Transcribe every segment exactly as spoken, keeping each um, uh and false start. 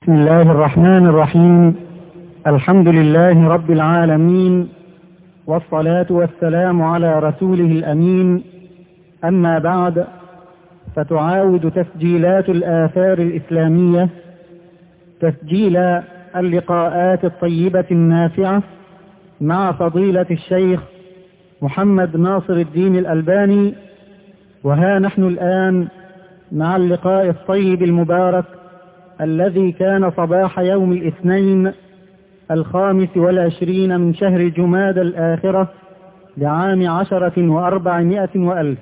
بسم الله الرحمن الرحيم. الحمد لله رب العالمين، والصلاة والسلام على رسوله الأمين. أما بعد، فتعاود تسجيلات الآثار الإسلامية تسجيل اللقاءات الطيبة النافعة مع فضيلة الشيخ محمد ناصر الدين الألباني. وها نحن الآن مع اللقاء الطيب المبارك الذي كان صباح يوم الاثنين الخامس والعشرين من شهر جمادى الآخرة لعام عشرة وأربعمائة وألف.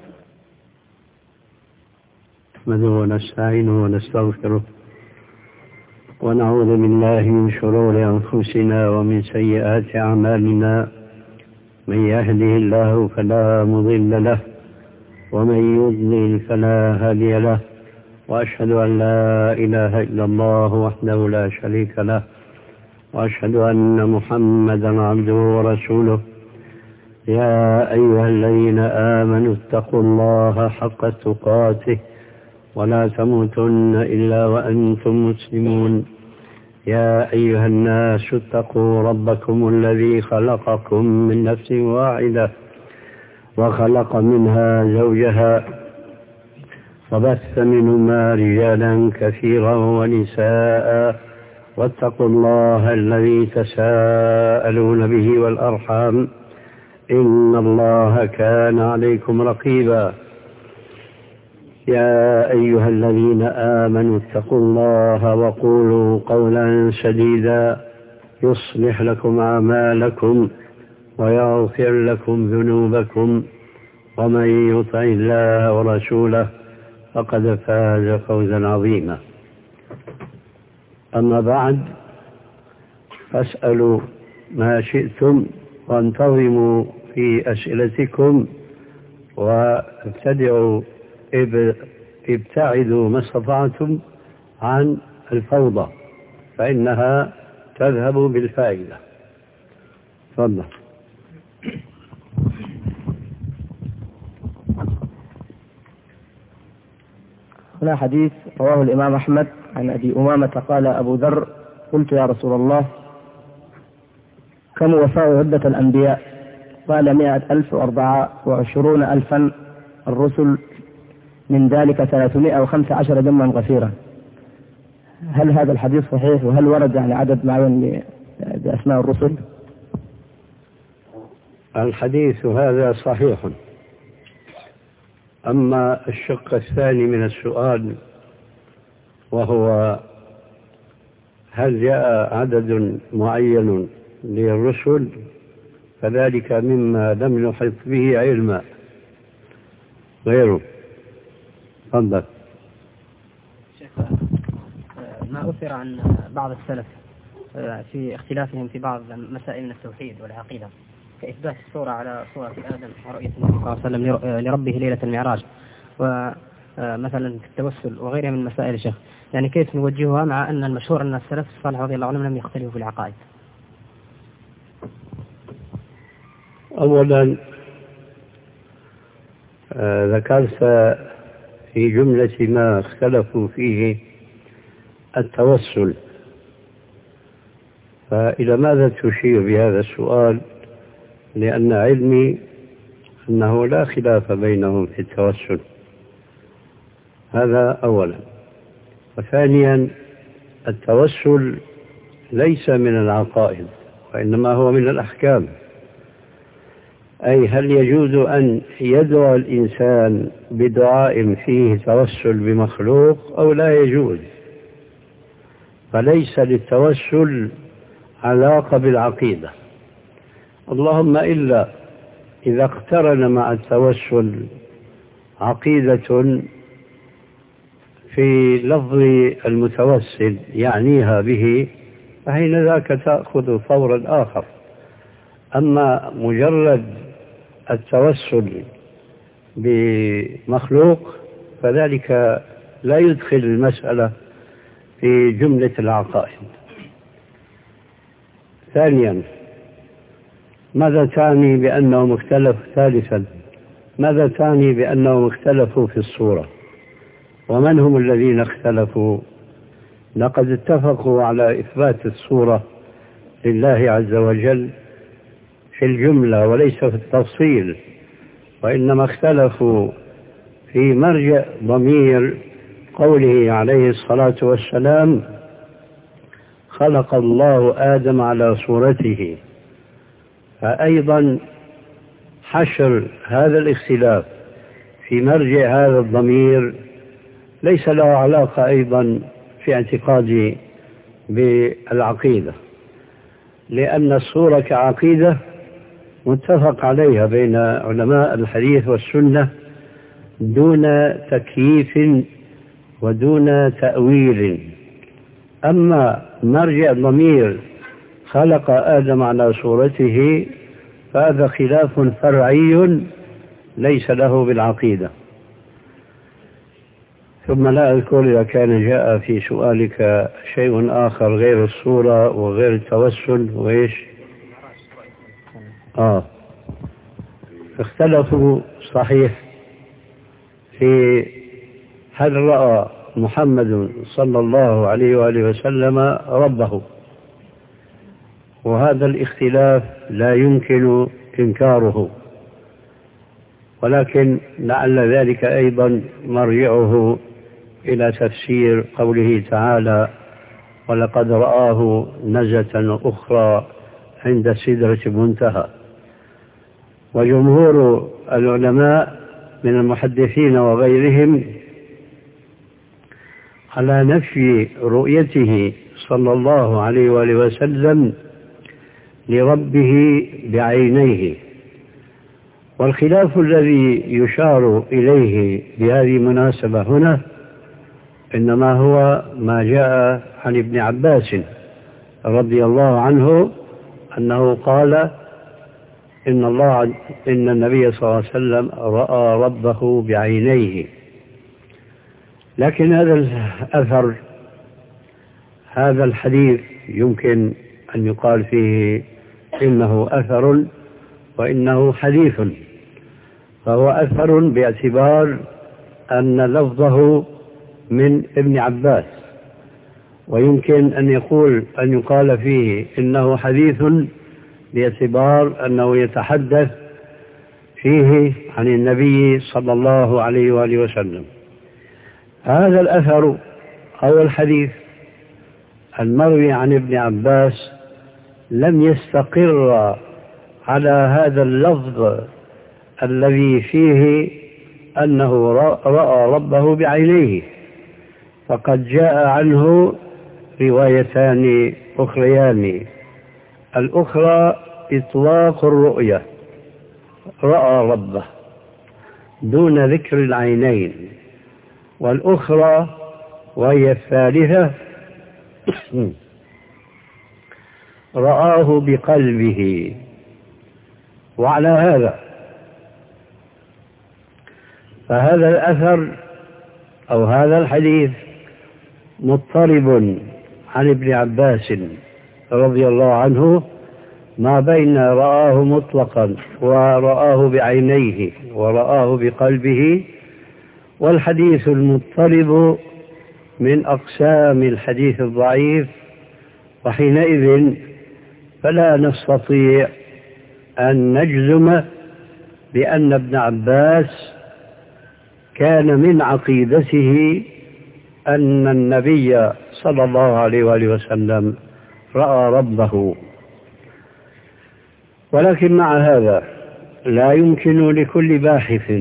نحمده ونستعينه ونستغفره ونعوذ بالله من شرور أنفسنا ومن سيئات أعمالنا. من يهده الله فلا مضل له ومن يضلل فلا هادي له، وأشهد أن لا إله إلا الله وحده لا شريك له، وأشهد أن محمدا عبده ورسوله. يا أيها الذين آمنوا اتقوا الله حق تقاته ولا تموتن إلا وأنتم مسلمون. يا أيها الناس اتقوا ربكم الذي خلقكم من نفس واحدة وخلق منها زوجها وبث منهما رجالا كثيرا ونساء، واتقوا الله الذي تساءلون به والأرحام إن الله كان عليكم رقيبا. يا أيها الذين آمنوا اتقوا الله وقولوا قولا سديدا يصلح لكم أعمالكم ويغفر لكم ذنوبكم، ومن يطع الله ورسوله فقد فاز فوزا عظيما. أما بعد، فاسألوا ما شئتم وانتظموا في أسئلتكم، وابتدعوا ابتعدوا ما استطعتم عن الفوضى فإنها تذهب بالفائدة. تفضل. هنا حديث رواه الإمام أحمد عن أبي أمامة قال أبو ذر: قلت يا رسول الله كم وفاء عدة الأنبياء؟ قال مائة ألف وأربعة وعشرون ألفا، الرسل من ذلك ثلاثمائة وخمسة عشر جما غفيرا. هل هذا الحديث صحيح؟ وهل ورد يعني عدد معين بأسماء الرسل؟ الحديث هذا صحيح. أما الشق الثاني من السؤال وهو هل جاء عدد معين للرسل، فذلك مما لم نحط به علما غيره. تفضل. ما أثر عن بعض السلف في اختلافهم في بعض مسائل من التوحيد والعقيدة، كإثبات الصورة على صورة آدم ورؤية النبي صلى الله عليه وسلم لربه ليلة المعراج، ومثلا التوسل وغيرها من مسائل الشيخ، يعني كيف نوجهها مع أن المشهور أن السلف الصالح رضي الله عنهم لم يختلفوا في العقائد؟ أولا آه ذكرت في جملة ما اختلفوا فيه التوسل، فإلى ماذا تشير بهذا السؤال؟ لأن علمي أنه لا خلاف بينهم في التوسل، هذا أولا. وثانيا، التوسل ليس من العقائد وإنما هو من الأحكام، أي هل يجوز أن يدعو الإنسان بدعاء فيه توسل بمخلوق أو لا يجوز؟ فليس للتوسل علاقة بالعقيدة، اللهم إلا إذا اقترن مع التوسل عقيدة في لفظ المتوسل يعنيها به، فحين ذاك تأخذ فورا آخر. أما مجرد التوسل بمخلوق فذلك لا يدخل المسألة في جملة العقائد. ثانيا، ماذا تعني بأنهم اختلفوا؟ ثالثا، ماذا تعني بأنهم اختلفوا في الصورة؟ ومن هم الذين اختلفوا لقد اتفقوا على إثبات الصورة لله عز وجل في الجملة وليس في التفصيل، وإنما اختلفوا في مرجع ضمير قوله عليه الصلاة والسلام: خلق الله آدم على صورته. فأيضا حشر هذا الاختلاف في مرجع هذا الضمير ليس له علاقة أيضا في اعتقادي بالعقيدة، لأن الصورة كعقيدة متفق عليها بين علماء الحديث والسنة دون تكييف ودون تأويل. أما مرجع الضمير خلق آدم على صورته فهذا خلاف فرعي ليس له بالعقيدة. ثم لا أذكر إذا كان جاء في سؤالك شيء آخر غير الصورة وغير التوسل وإيش؟ آه اختلفوا صحيح في هل رأى محمد صلى الله عليه وآله وسلم ربه، وهذا الاختلاف لا يمكن إنكاره، ولكن لعل ذلك أيضا مرجعه إلى تفسير قوله تعالى: ولقد رآه نزلة أخرى عند سدرة المنتهى. وجمهور العلماء من المحدثين وغيرهم على نفي رؤيته صلى الله عليه وآله وسلم لربه بعينيه. والخلاف الذي يشار إليه بهذه المناسبة هنا إنما هو ما جاء عن ابن عباس رضي الله عنه أنه قال إن الله إن النبي صلى الله عليه وسلم رأى ربه بعينيه. لكن هذا الأثر هذا الحديث يمكن أن يقال فيه إنه أثر وإنه حديث، فهو أثر باعتبار أن لفظه من ابن عباس، ويمكن أن يقول أن يقال فيه إنه حديث باعتبار أنه يتحدث فيه عن النبي صلى الله عليه وآله وسلم. هذا الأثر أو الحديث المروي عن ابن عباس لم يستقر على هذا اللفظ الذي فيه أنه رأى ربه بعينيه، فقد جاء عنه روايتان أخريان. الأخرى إطلاق الرؤية، رأى ربه دون ذكر العينين، والأخرى وهي الثالثة رآه بقلبه. وعلى هذا فهذا الأثر أو هذا الحديث مضطرب عن ابن عباس رضي الله عنه ما بين رآه مطلقا ورآه بعينيه ورآه بقلبه. والحديث المضطرب من أقسام الحديث الضعيف، وحينئذ فلا نستطيع أن نجزم بأن ابن عباس كان من عقيدته أن النبي صلى الله عليه وآله وسلم رأى ربه. ولكن مع هذا لا يمكن لكل باحث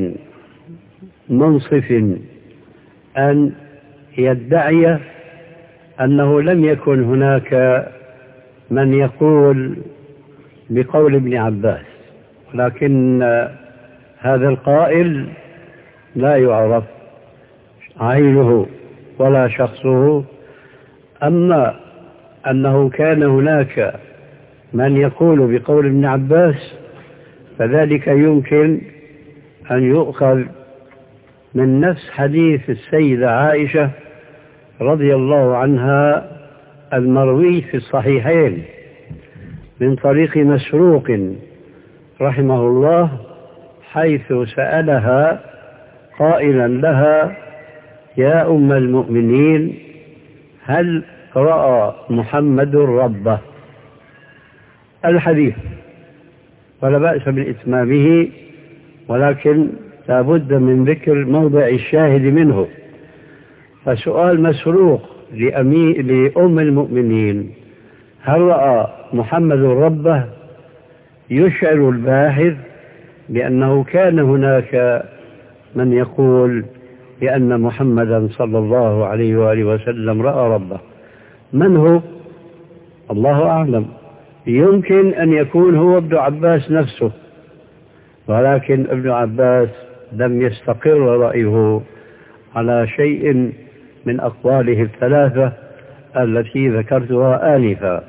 منصف أن يدعي أنه لم يكن هناك من يقول بقول ابن عباس، ولكن هذا القائل لا يعرف عينه ولا شخصه. أما أنه كان هناك من يقول بقول ابن عباس فذلك يمكن أن يؤخذ من نفس حديث السيدة عائشة رضي الله عنها المروي في الصحيحين من طريق مسروق رحمه الله، حيث سألها قائلا لها: يا أم المؤمنين، هل رأى محمد ربه؟ الحديث ولا بأس بالإتمام، ولكن لا بد من ذكر موضع الشاهد منه. فسؤال مسروق لأم المؤمنين هل رأى محمد ربه يشعر الباحث بأنه كان هناك من يقول بأن محمدا صلى الله عليه وآله وسلم رأى ربه. من هو؟ الله أعلم. يمكن أن يكون هو ابن عباس نفسه، ولكن ابن عباس لم يستقر رأيه على شيء من أقواله الثلاثة التي ذكرتها آنفا.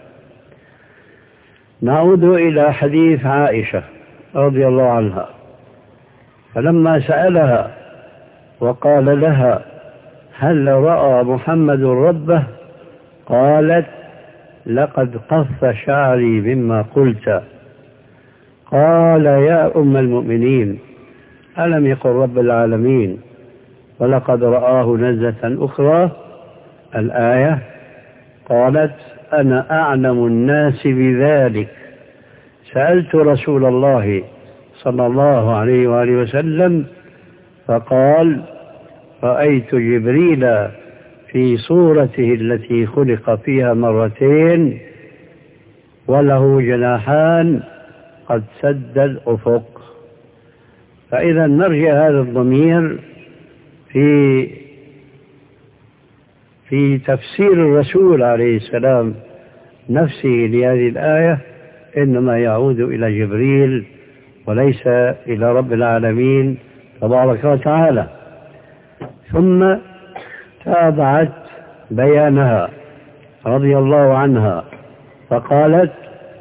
نعود إلى حديث عائشة رضي الله عنها، فلما سألها وقال لها هل رأى محمد ربه؟ قالت لقد قص شعري مما قلت. قال يا أم المؤمنين ألم يقل رب العالمين ولقد رآه نزلة أخرى الآية؟ قالت أنا أعلم الناس بذلك، سألت رسول الله صلى الله عليه وآله وسلم فقال رأيت جبريل في صورته التي خلق فيها مرتين وله جناحان قد سد الأفق. فإذا نرجع هذا الضمير في في تفسير الرسول عليه السلام نفسه لهذه الآية إنما يعود إلى جبريل وليس إلى رب العالمين تبارك وتعالى. ثم تابعت بيانها رضي الله عنها فقالت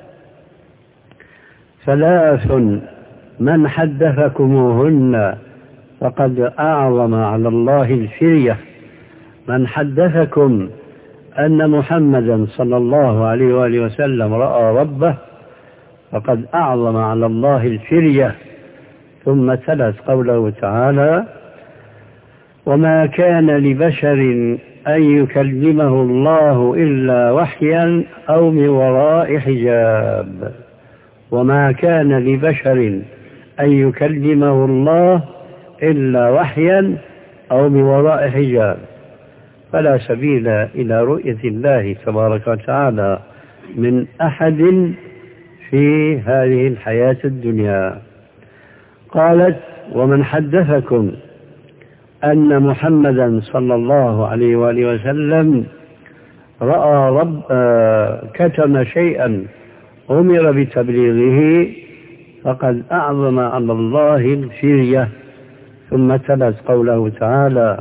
ثلاث من حدثكموهن فقد أعظم على الله الفرية. من حدثكم أن محمدا صلى الله عليه وآله وسلم رأى ربه فقد أعظم على الله الفرية. ثم تلت قوله تعالى وما كان لبشر أن يكلمه الله إلا وحيا أو من وراء حجاب. وما كان لبشر أن يكلمه الله إلا وحيا أو من وراء حجاب، فلا سبيل إلى رؤية الله تبارك وتعالى من أحد في هذه الحياة الدنيا. قالت ومن حدثكم أن محمدا صلى الله عليه وآله وسلم رأى رب آه كتم شيئا أمر بتبليغه فقد أعظم على الله الفرية. ثم تلت قوله تعالى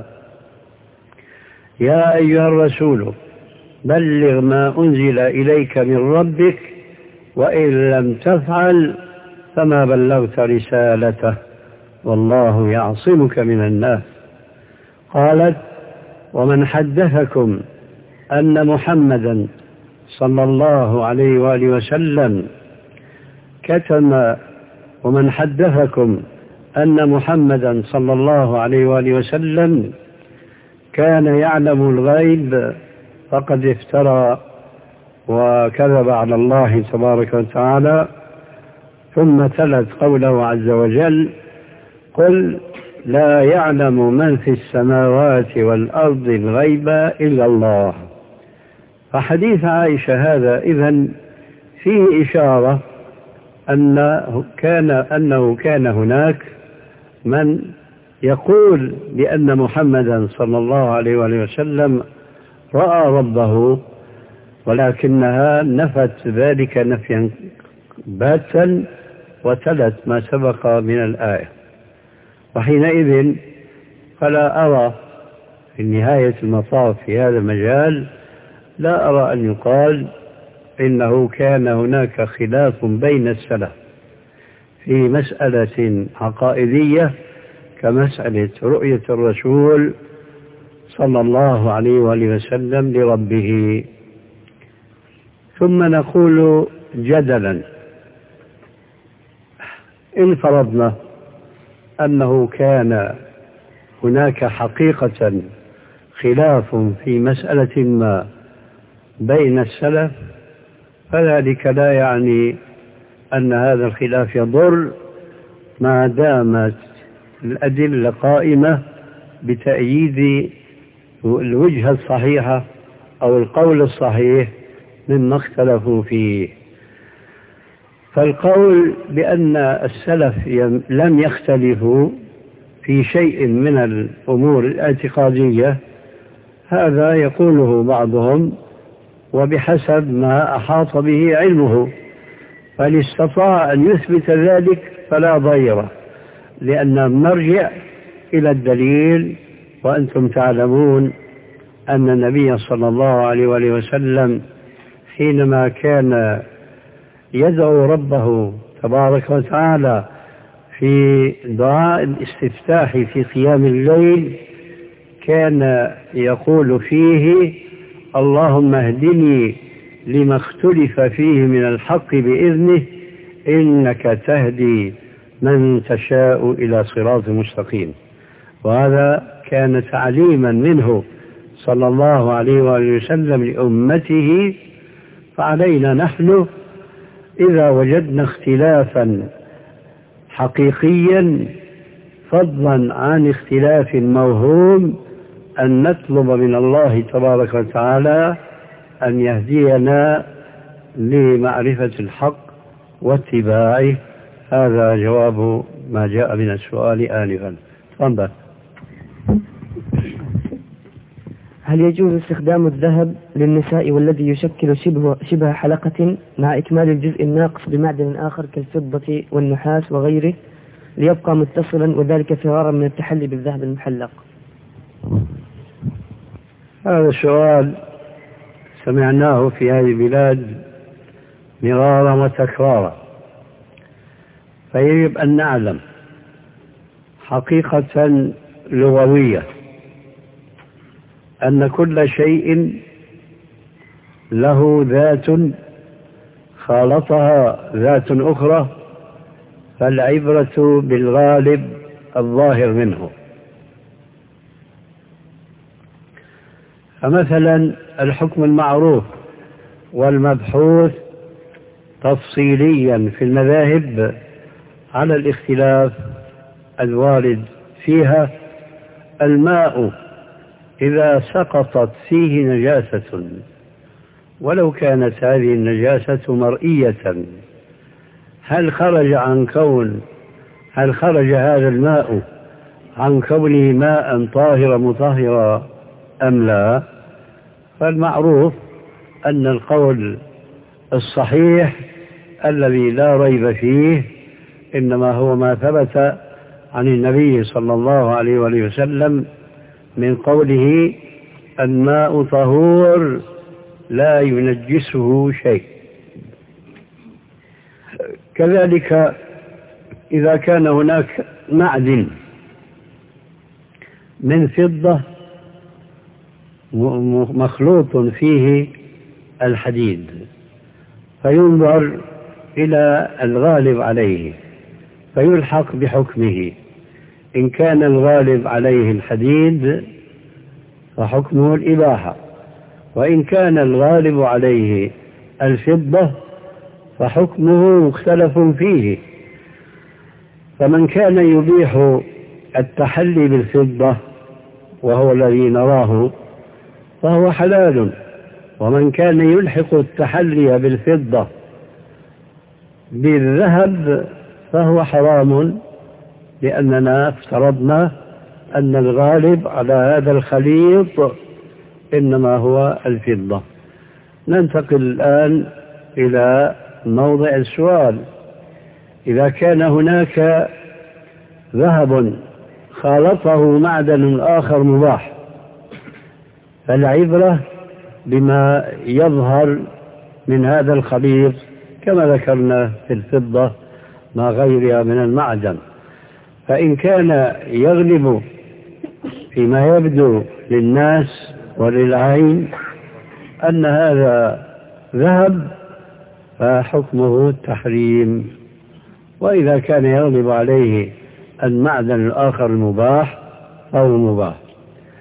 يا أيها الرسول بلغ ما أنزل إليك من ربك وإن لم تفعل فما بلغت رسالته والله يعصمك من الناس. قالت ومن حدثكم أن محمدا صلى الله عليه وآله وسلم كتم ومن حدثكم أن محمدا صلى الله عليه وآله وسلم كان يعلم الغيب فقد افترى وكذب على الله تبارك وتعالى. ثم تلت قوله عز وجل قل لا يعلم من في السماوات والأرض الغيب إلا الله. فحديث عائشة هذا إذن فيه إشارة أنه كان, أنه كان هناك من يقول بأن محمدا صلى الله عليه وآله وسلم رأى ربه، ولكنها نفت ذلك نفيا باتا وتلت ما سبق من الآية. وحينئذ فلا أرى في نهاية المطاف في هذا المجال لا أرى أن يقال إنه كان هناك خلاف بين السلف في مسألة عقائدية كمسألة رؤية الرسول صلى الله عليه وآله وسلم لربه. ثم نقول جدلا إن فرضنا أنه كان هناك حقيقة خلاف في مسألة ما بين السلف فذلك لا يعني أن هذا الخلاف يضر ما دامت الأدلة قائمة بتأييد الوجهة الصحيحة أو القول الصحيح مما اختلفوا فيه. فالقول بأن السلف لم يختلفوا في شيء من الأمور الاعتقادية هذا يقوله بعضهم وبحسب ما أحاط به علمه، فإن استطاع أن يثبت ذلك فلا ضير، لأن نرجع إلى الدليل. وأنتم تعلمون أن النبي صلى الله عليه وآله وسلم حينما كان يدعو ربه تبارك وتعالى في دعاء الاستفتاح في قيام الليل كان يقول فيه: اللهم اهدني لما اختلف فيه من الحق بإذنه إنك تهدي من تشاء إلى صراط مستقيم. وهذا كان تعليما منه صلى الله عليه وآله وسلم لأمته. فعلينا نحن إذا وجدنا اختلافا حقيقيا فضلا عن اختلاف موهوم أن نطلب من الله تبارك وتعالى أن يهدينا لمعرفة الحق واتباعه. هذا جواب ما جاء من السؤال آنفا. تفضل. هل يجوز استخدام الذهب للنساء والذي يشكل شبه, شبه حلقة مع إكمال الجزء الناقص بمعدن آخر كالفضة والنحاس وغيره ليبقى متصلا وذلك فرارا من التحلي بالذهب المحلق؟ هذا السؤال سمعناه في هذه البلاد مرارا وتكرارا، فيجب أن نعلم حقيقة لغوية أن كل شيء له ذات خالطها ذات أخرى، فالعبرة بالغالب الظاهر منه. فمثلا الحكم المعروف والمبحوث تفصيليا في المذاهب على الاختلاف الوارد فيها: الماء إذا سقطت فيه نجاسة ولو كانت هذه النجاسة مرئية هل خرج عن كون هل خرج هذا الماء عن كونه ماء طاهرا مطهرا أم لا؟ فالمعروف أن القول الصحيح الذي لا ريب فيه إنما هو ما ثبت عن النبي صلى الله عليه وآله وسلم من قوله: الماء طهور لا ينجسه شيء. كذلك إذا كان هناك معدن من فضة مخلوط فيه الحديد فينظر إلى الغالب عليه فيلحق بحكمه. إن كان الغالب عليه الحديد فحكمه الإباحة، وإن كان الغالب عليه الفضة فحكمه مختلف فيه. فمن كان يبيح التحلي بالفضة وهو الذي نراه فهو حلال، ومن كان يلحق التحلي بالفضة بالذهب فهو حرام، لأننا افترضنا أن الغالب على هذا الخليط إنما هو الفضة. ننتقل الآن إلى موضع السؤال: إذا كان هناك ذهب خالطه معدن آخر مباح فالعبرة بما يظهر من هذا الخليط كما ذكرنا في الفضة ما غيرها من المعدن. فإن كان يغلب فيما يبدو للناس وللعين أن هذا ذهب فحكمه التحريم، وإذا كان يغلب عليه المعدن الآخر المباح فهو مباح.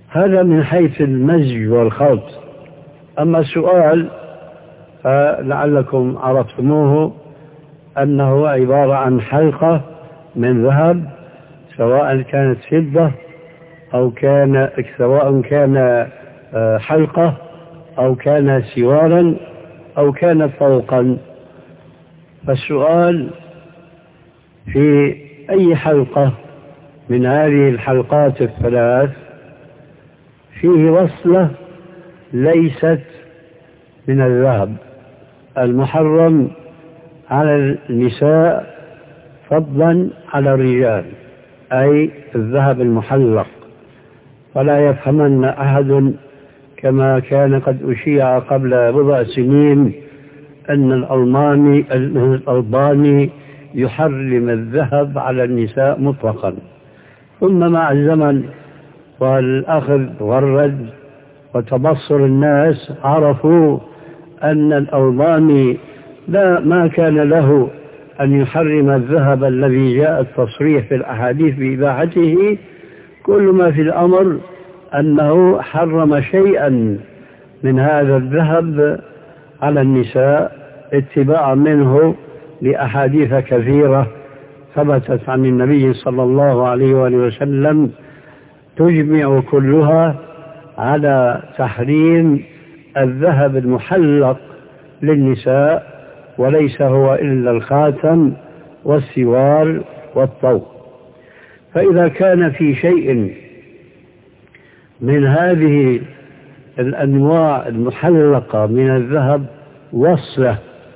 هذا من حيث المزج والخلط. أما السؤال فلعلكم عرفتموه أنه عبارة عن حلقة من ذهب، سواء كانت فضة أو كان سواء كان حلقة أو كان سوارا أو كان طوقا. فالسؤال في أي حلقة من هذه الحلقات الثلاث فيه وصلة ليست من الذهب المحرم على النساء فضلا على الرجال، أي الذهب المحلق. فلا يفهمن أحد كما كان قد أشيع قبل بضع سنين أن الألماني الألباني يحرم الذهب على النساء مطلقا، ثم مع الزمن والأخذ والرد وتبصر الناس عرفوا أن الألباني لا ما كان له أن يحرم الذهب الذي جاء التصريح في الأحاديث بإباحته، كل ما في الأمر أنه حرم شيئا من هذا الذهب على النساء اتباعا منه لأحاديث كثيرة ثبتت عن النبي صلى الله عليه وآله وسلم تجمع كلها على تحريم الذهب المحلق للنساء، وليس هو إلا الخاتم والسوار والطوق. فإذا كان في شيء من هذه الأنواع المحلقة من الذهب وصلة،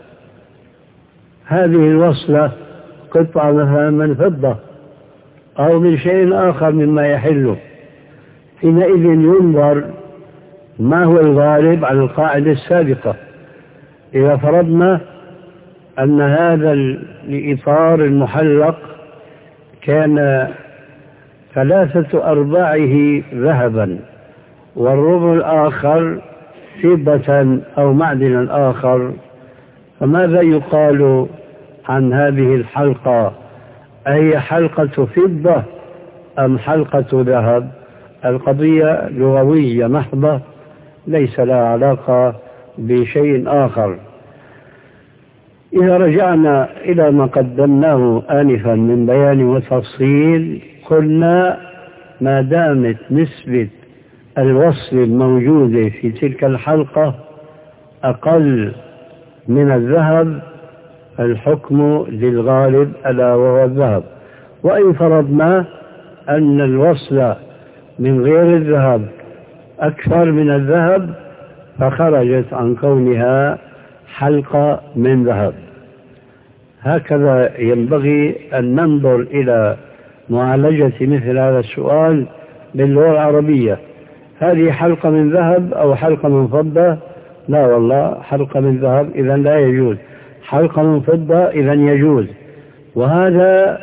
هذه الوصلة قطعة مثلا من فضة أو من شيء آخر مما يحله، حينئذ ينظر ما هو الغالب على القاعدة السابقة. إذا فرضنا أن هذا الإطار المحلق كان ثلاثة أرباعه ذهبا والربع الآخر فضة أو معدن آخر، فماذا يقال عن هذه الحلقة؟ أي حلقة فضة أم حلقة ذهب؟ القضية لغوية محضة ليس لها علاقة بشيء آخر. إذا رجعنا إلى ما قدمناه آنفا من بيان وتفصيل، قلنا ما دامت نسبة الوصل الموجودة في تلك الحلقة أقل من الذهب الحكم للغالب ألا وهو الذهب. وإن فرضنا أن الوصل من غير الذهب أكثر من الذهب فخرجت عن كونها حلقة من ذهب. هكذا ينبغي أن ننظر إلى معالجة مثل هذا السؤال باللغة العربية. هذه حلقة من ذهب أو حلقة من فضة؟ لا والله حلقة من ذهب إذن لا يجوز، حلقة من فضة إذن يجوز. وهذا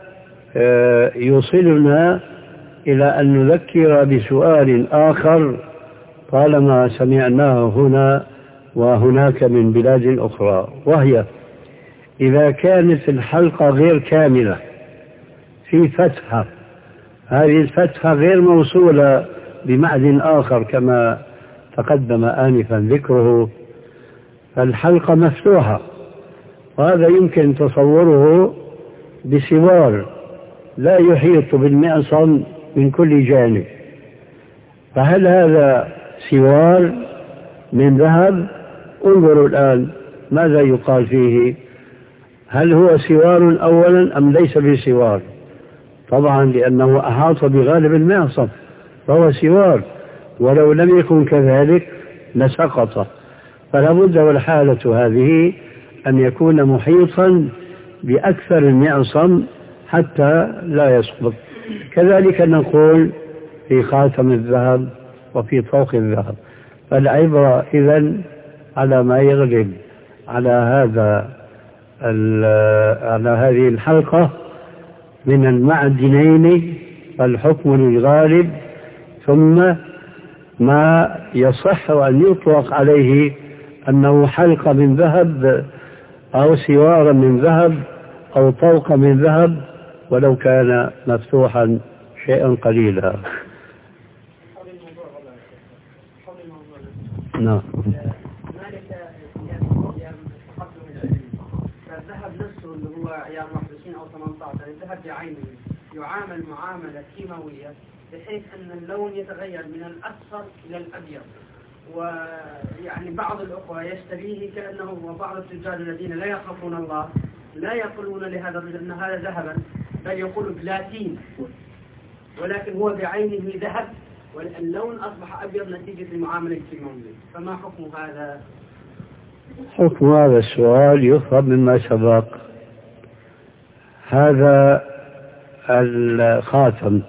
يوصلنا إلى أن نذكر بسؤال آخر طالما سمعناه هنا وهناك من بلاد أخرى، وهي إذا كانت الحلقة غير كاملة في فتحة، هذه الفتحة غير موصولة بمعدن آخر كما تقدم آنفا ذكره، فالحلقة مفتوحة، وهذا يمكن تصوره بسوار لا يحيط بالمعصم من كل جانب. فهل هذا سوار من ذهب؟ انظروا الآن ماذا يقال فيه، هل هو سوار أولا أم ليس بسوار؟ طبعا لأنه أحاط بغالب المعصم فهو سوار، ولو لم يكن كذلك لسقط. فلا بد والحالة هذه أن يكون محيطا بأكثر المعصم حتى لا يسقط. كذلك نقول في خاتم الذهب وفي طوق الذهب. فالعبرة إذن على ما يغلب على هذا على هذه الحلقة من المعدنين فالحكم للغالب، ثم ما يصح أن يطلق عليه أنه حلقة من ذهب أو سوار من ذهب أو طوق من ذهب ولو كان مفتوحا شيئا قليلا. نعم. فالذهب نفسه اللي هو عيار واحد وعشرين أو ثمانية عشر الذهب بعينه يعامل معاملة كيماوية بحيث أن اللون يتغير من الأصفر إلى الأبيض، ويعني بعض الأخوة يشتريه كأنه، وبعض التجار الذين لا يخافون الله لا يقولون لهذا الرجل أن هذا ذهبا، بل يقول بلاتين، ولكن هو بعينه ذهب واللون أصبح أبيض نتيجة المعاملة الكيماوية. فما حكم هذا؟ حكم هذا السؤال يفهم مما سبق. هذا الخاتم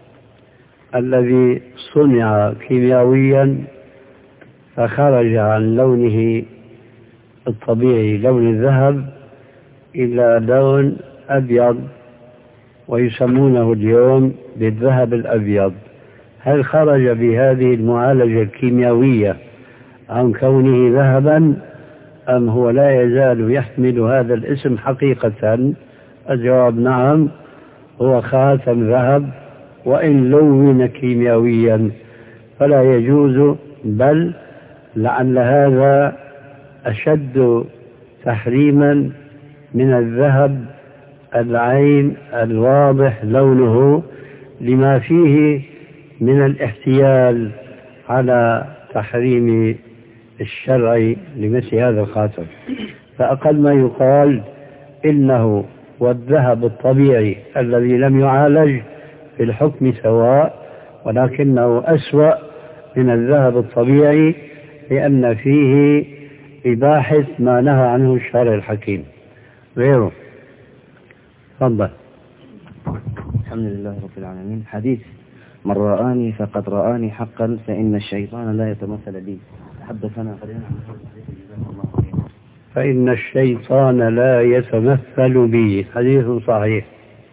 الذي صنع كيميائيا فخرج عن لونه الطبيعي لون الذهب إلى لون أبيض ويسمونه اليوم بالذهب الأبيض، هل خرج بهذه المعالجة الكيميائية عن كونه ذهبا أم هو لا يزال يحمل هذا الاسم حقيقة؟ الجواب نعم، هو خاتم ذهب وإن لون كيميائيا فلا يجوز، بل لعل هذا أشد تحريما من الذهب العين الواضح لونه، لما فيه من الاحتيال على تحريم الشرع لمثل هذا الخاتم. فأقل ما يقال إنه والذهب الطبيعي الذي لم يعالج في الحكم سواء، ولكنه أسوأ من الذهب الطبيعي لأن فيه إباحة ما نهى عنه الشرع الحكيم غيره. تفضل. الحمد لله رب العالمين. حديث من رآني فقد رآني حقا فإن الشيطان لا يتمثل بي. حدثنا قليلا عن فإن الشيطان لا يتمثل بي، حديث صحيح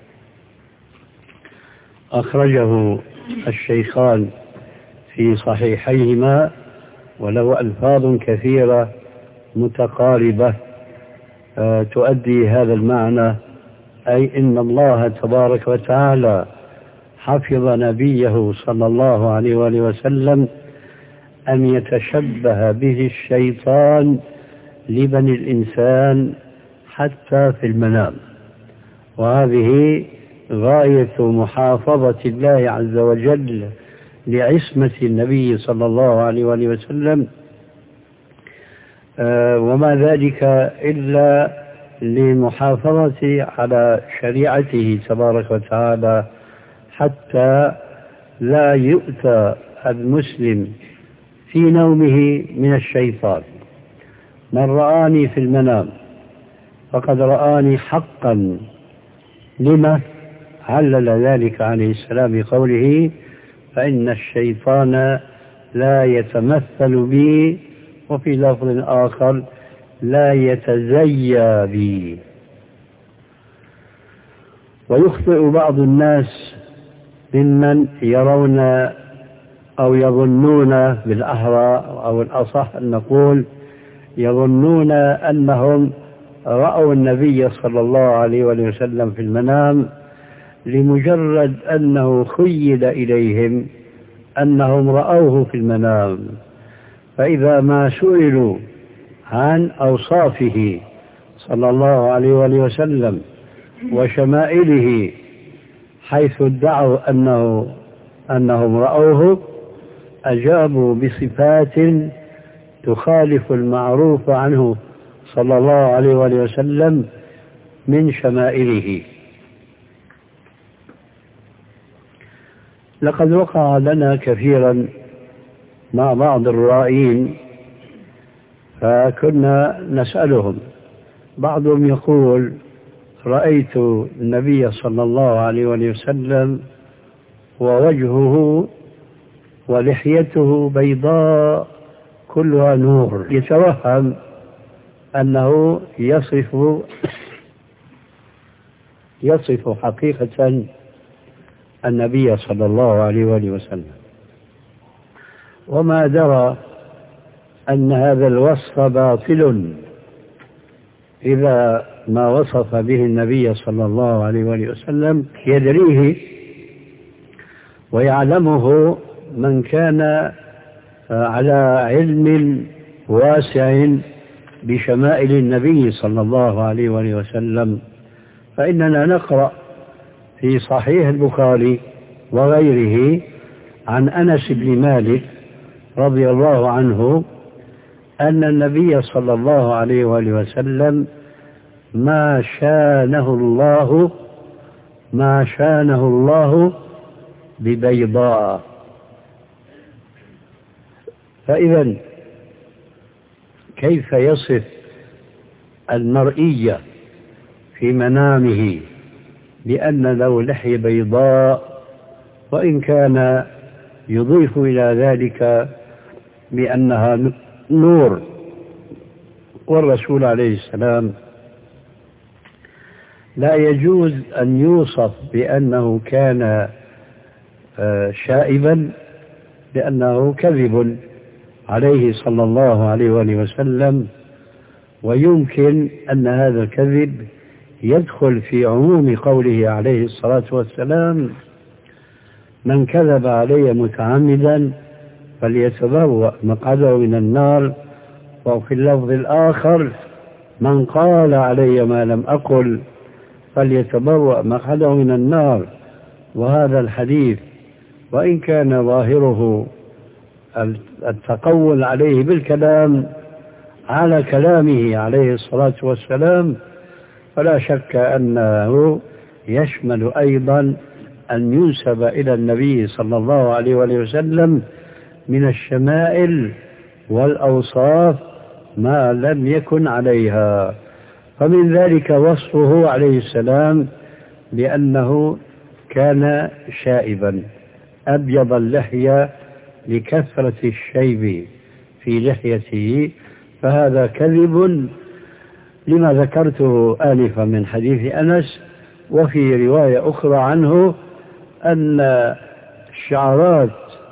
أخرجه الشيخان في صحيحيهما، وله ألفاظ كثيرة متقاربة تؤدي هذا المعنى، أي إن الله تبارك وتعالى حفظ نبيه صلى الله عليه وآله وسلم أن يتشبه به الشيطان لبني الإنسان حتى في المنام، وهذه غاية محافظة الله عز وجل لعصمة النبي صلى الله عليه وآله وسلم، آه وما ذلك إلا لمحافظة على شريعته تبارك وتعالى حتى لا يؤتى المسلم في نومه من الشيطان. من رآني في المنام فقد رآني حقا، لما علل ذلك عليه السلام بقوله فإن الشيطان لا يتمثل بي، وفي لفظ آخر لا يتزيى بي. ويخطئ بعض الناس ممن يرون أو يظنون بالأحرى أو الأصح أن نقول يظنون أنهم رأوا النبي صلى الله عليه وسلم في المنام لمجرد أنه خيل إليهم أنهم رأوه في المنام، فإذا ما سئلوا عن أوصافه صلى الله عليه وسلم وشمائله حيث ادعوا أنه أنهم رأوه أجابوا بصفات تخالف المعروف عنه صلى الله عليه وسلم من شمائله. لقد وقع لنا كثيرا مع بعض الرائين، فكنا نسألهم، بعضهم يقول رأيت النبي صلى الله عليه وسلم ووجهه ولحيته بيضاء كلها نور، يتوهم أنه يصف يصف حقيقة النبي صلى الله عليه وسلم، وما درى أن هذا الوصف باطل إذا ما وصف به النبي صلى الله عليه وسلم يدريه ويعلمه من كان على علم واسع بشمائل النبي صلى الله عليه وآله وسلم، فإننا نقرأ في صحيح البخاري وغيره عن أنس بن مالك رضي الله عنه أن النبي صلى الله عليه وآله وسلم ما شانه الله ما شانه الله ببيضاء. فإذا كيف يصف المرئية في منامه بأن له لحية بيضاء، وإن كان يضيف إلى ذلك بأنها نور؟ والرسول عليه السلام لا يجوز أن يوصف بأنه كان شائبا، لأنه كذب عليه صلى الله عليه وآله وسلم، ويمكن أن هذا الكذب يدخل في عموم قوله عليه الصلاة والسلام: من كذب علي متعمدا فليتبوأ مقعده من النار. وفي اللفظ الآخر: من قال علي ما لم أقل فليتبوأ مقعده من النار. وهذا الحديث وإن كان ظاهره التقول عليه بالكلام على كلامه عليه الصلاة والسلام، فلا شك أنه يشمل أيضا أن ينسب إلى النبي صلى الله عليه وآله وسلم من الشمائل والأوصاف ما لم يكن عليها. فمن ذلك وصفه عليه السلام بأنه كان شائبا أبيض اللحية لكثرة الشيب في لحيته، فهذا كذب لما ذكرته آنفا من حديث أنس. وفي رواية أخرى عنه أن الشعرات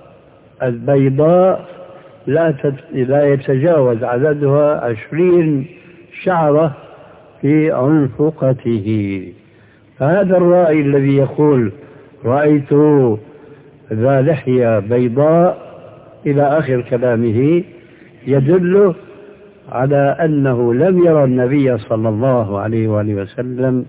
البيضاء لا يتجاوز عددها عشرين شعرة في عنفقته. فهذا الرائي الذي يقول رأيت ذا لحية بيضاء إلى آخر كلامه يدل على أنه لم يرى النبي صلى الله عليه وآله وسلم،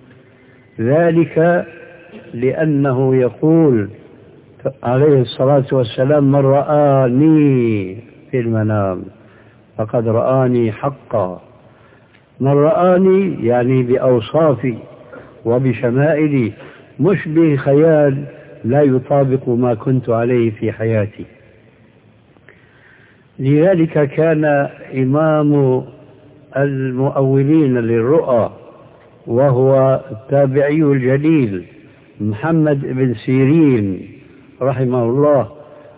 ذلك لأنه يقول عليه الصلاة والسلام: من رآني في المنام فقد رآني حقا. من رآني يعني بأوصافي وبشمائلي، مش بخيال لا يطابق ما كنت عليه في حياتي. لذلك كان إمام المؤولين للرؤى وهو التابعي الجليل محمد بن سيرين رحمه الله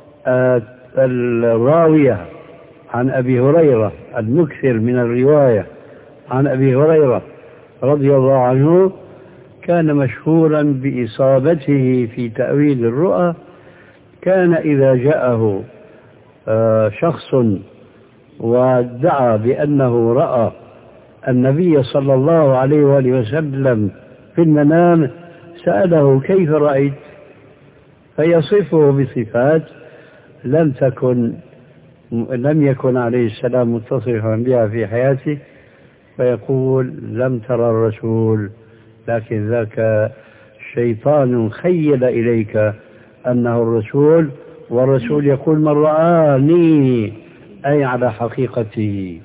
الراوية عن أبي هريرة المكثر من الرواية عن أبي هريرة رضي الله عنه، كان مشهورا بإصابته في تأويل الرؤى. كان إذا جاءه شخص وادعى بأنه رأى النبي صلى الله عليه وآله وسلم في المنام سأله: كيف رأيت؟ فيصفه بصفات لم تكن لم يكن عليه السلام متصفا بها في حياته، فيقول: لم ترى الرسول، لكن ذاك شيطان خيل إليك أنه الرسول، والرسول يقول: من رآني، أي على حقيقته.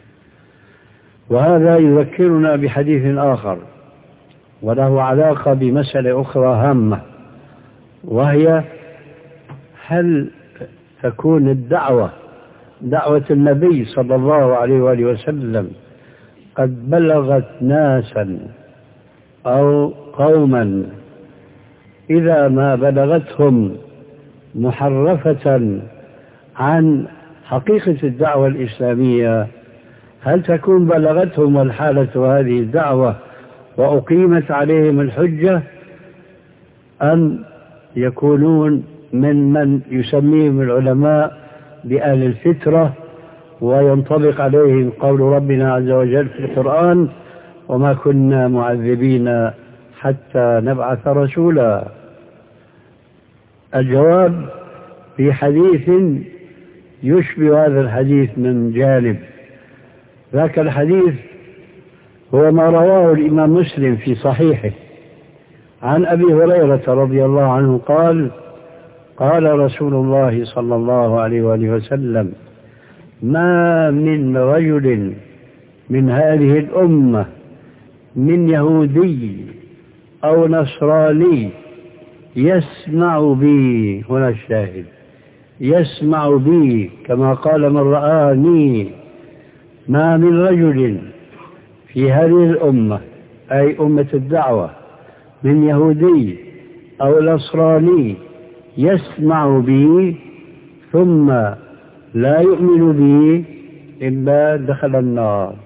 وهذا يذكرنا بحديث آخر وله علاقة بمسألة أخرى هامة، وهي: هل تكون الدعوة دعوة النبي صلى الله عليه وآله وسلم قد بلغت ناسا أو قوما إذا ما بلغتهم محرفة عن حقيقة الدعوة الإسلامية، هل تكون بلغتهم الحالة هذه الدعوة وأقيمت عليهم الحجة، أم يكونون من من يسميهم العلماء بأهل الفترة وينطبق عليهم قول ربنا عز وجل في القرآن: وما كنا معذبين حتى نبعث رسولا؟ الجواب في حديث يشبه هذا الحديث من جانب. ذاك الحديث هو ما رواه الإمام مسلم في صحيحه عن أبي هريرة رضي الله عنه قال: قال رسول الله صلى الله عليه وآله وسلم: ما من رجل من هذه الأمة من يهودي أو نصراني يسمع بي، هنا الشاهد، يسمع بي كما قال من رآني، ما من رجل في هذه الأمة أي أمة الدعوة من يهودي أو نصراني يسمع بي ثم لا يؤمن بي إلا دخل النار.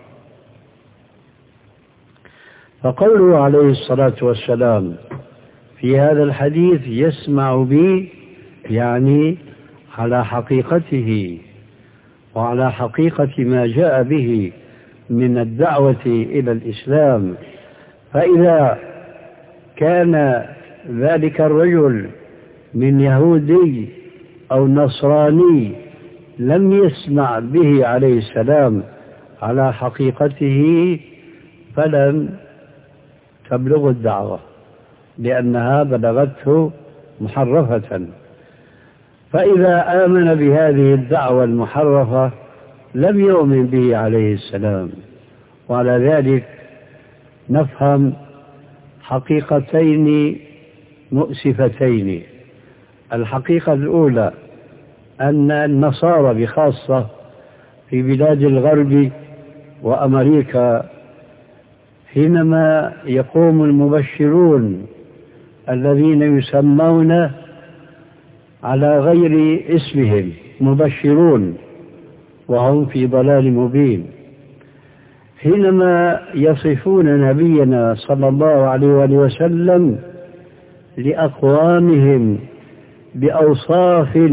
فقوله عليه الصلاة والسلام في هذا الحديث يسمع بي يعني على حقيقته وعلى حقيقة ما جاء به من الدعوة إلى الإسلام. فإذا كان ذلك الرجل من يهودي أو نصراني لم يسمع به عليه السلام على حقيقته فلم تبلغ الدعوة، لأنها بلغته محرفة. فإذا آمن بهذه الدعوة المحرفة لم يؤمن به عليه السلام. وعلى ذلك نفهم حقيقتين مؤسفتين. الحقيقة الأولى أن النصارى بخاصة في بلاد الغرب وأمريكا حينما يقوم المبشرون الذين يسمون على غير اسمهم مبشرون وهم في ضلال مبين، حينما يصفون نبينا صلى الله عليه وآله وسلم لأقوامهم بأوصاف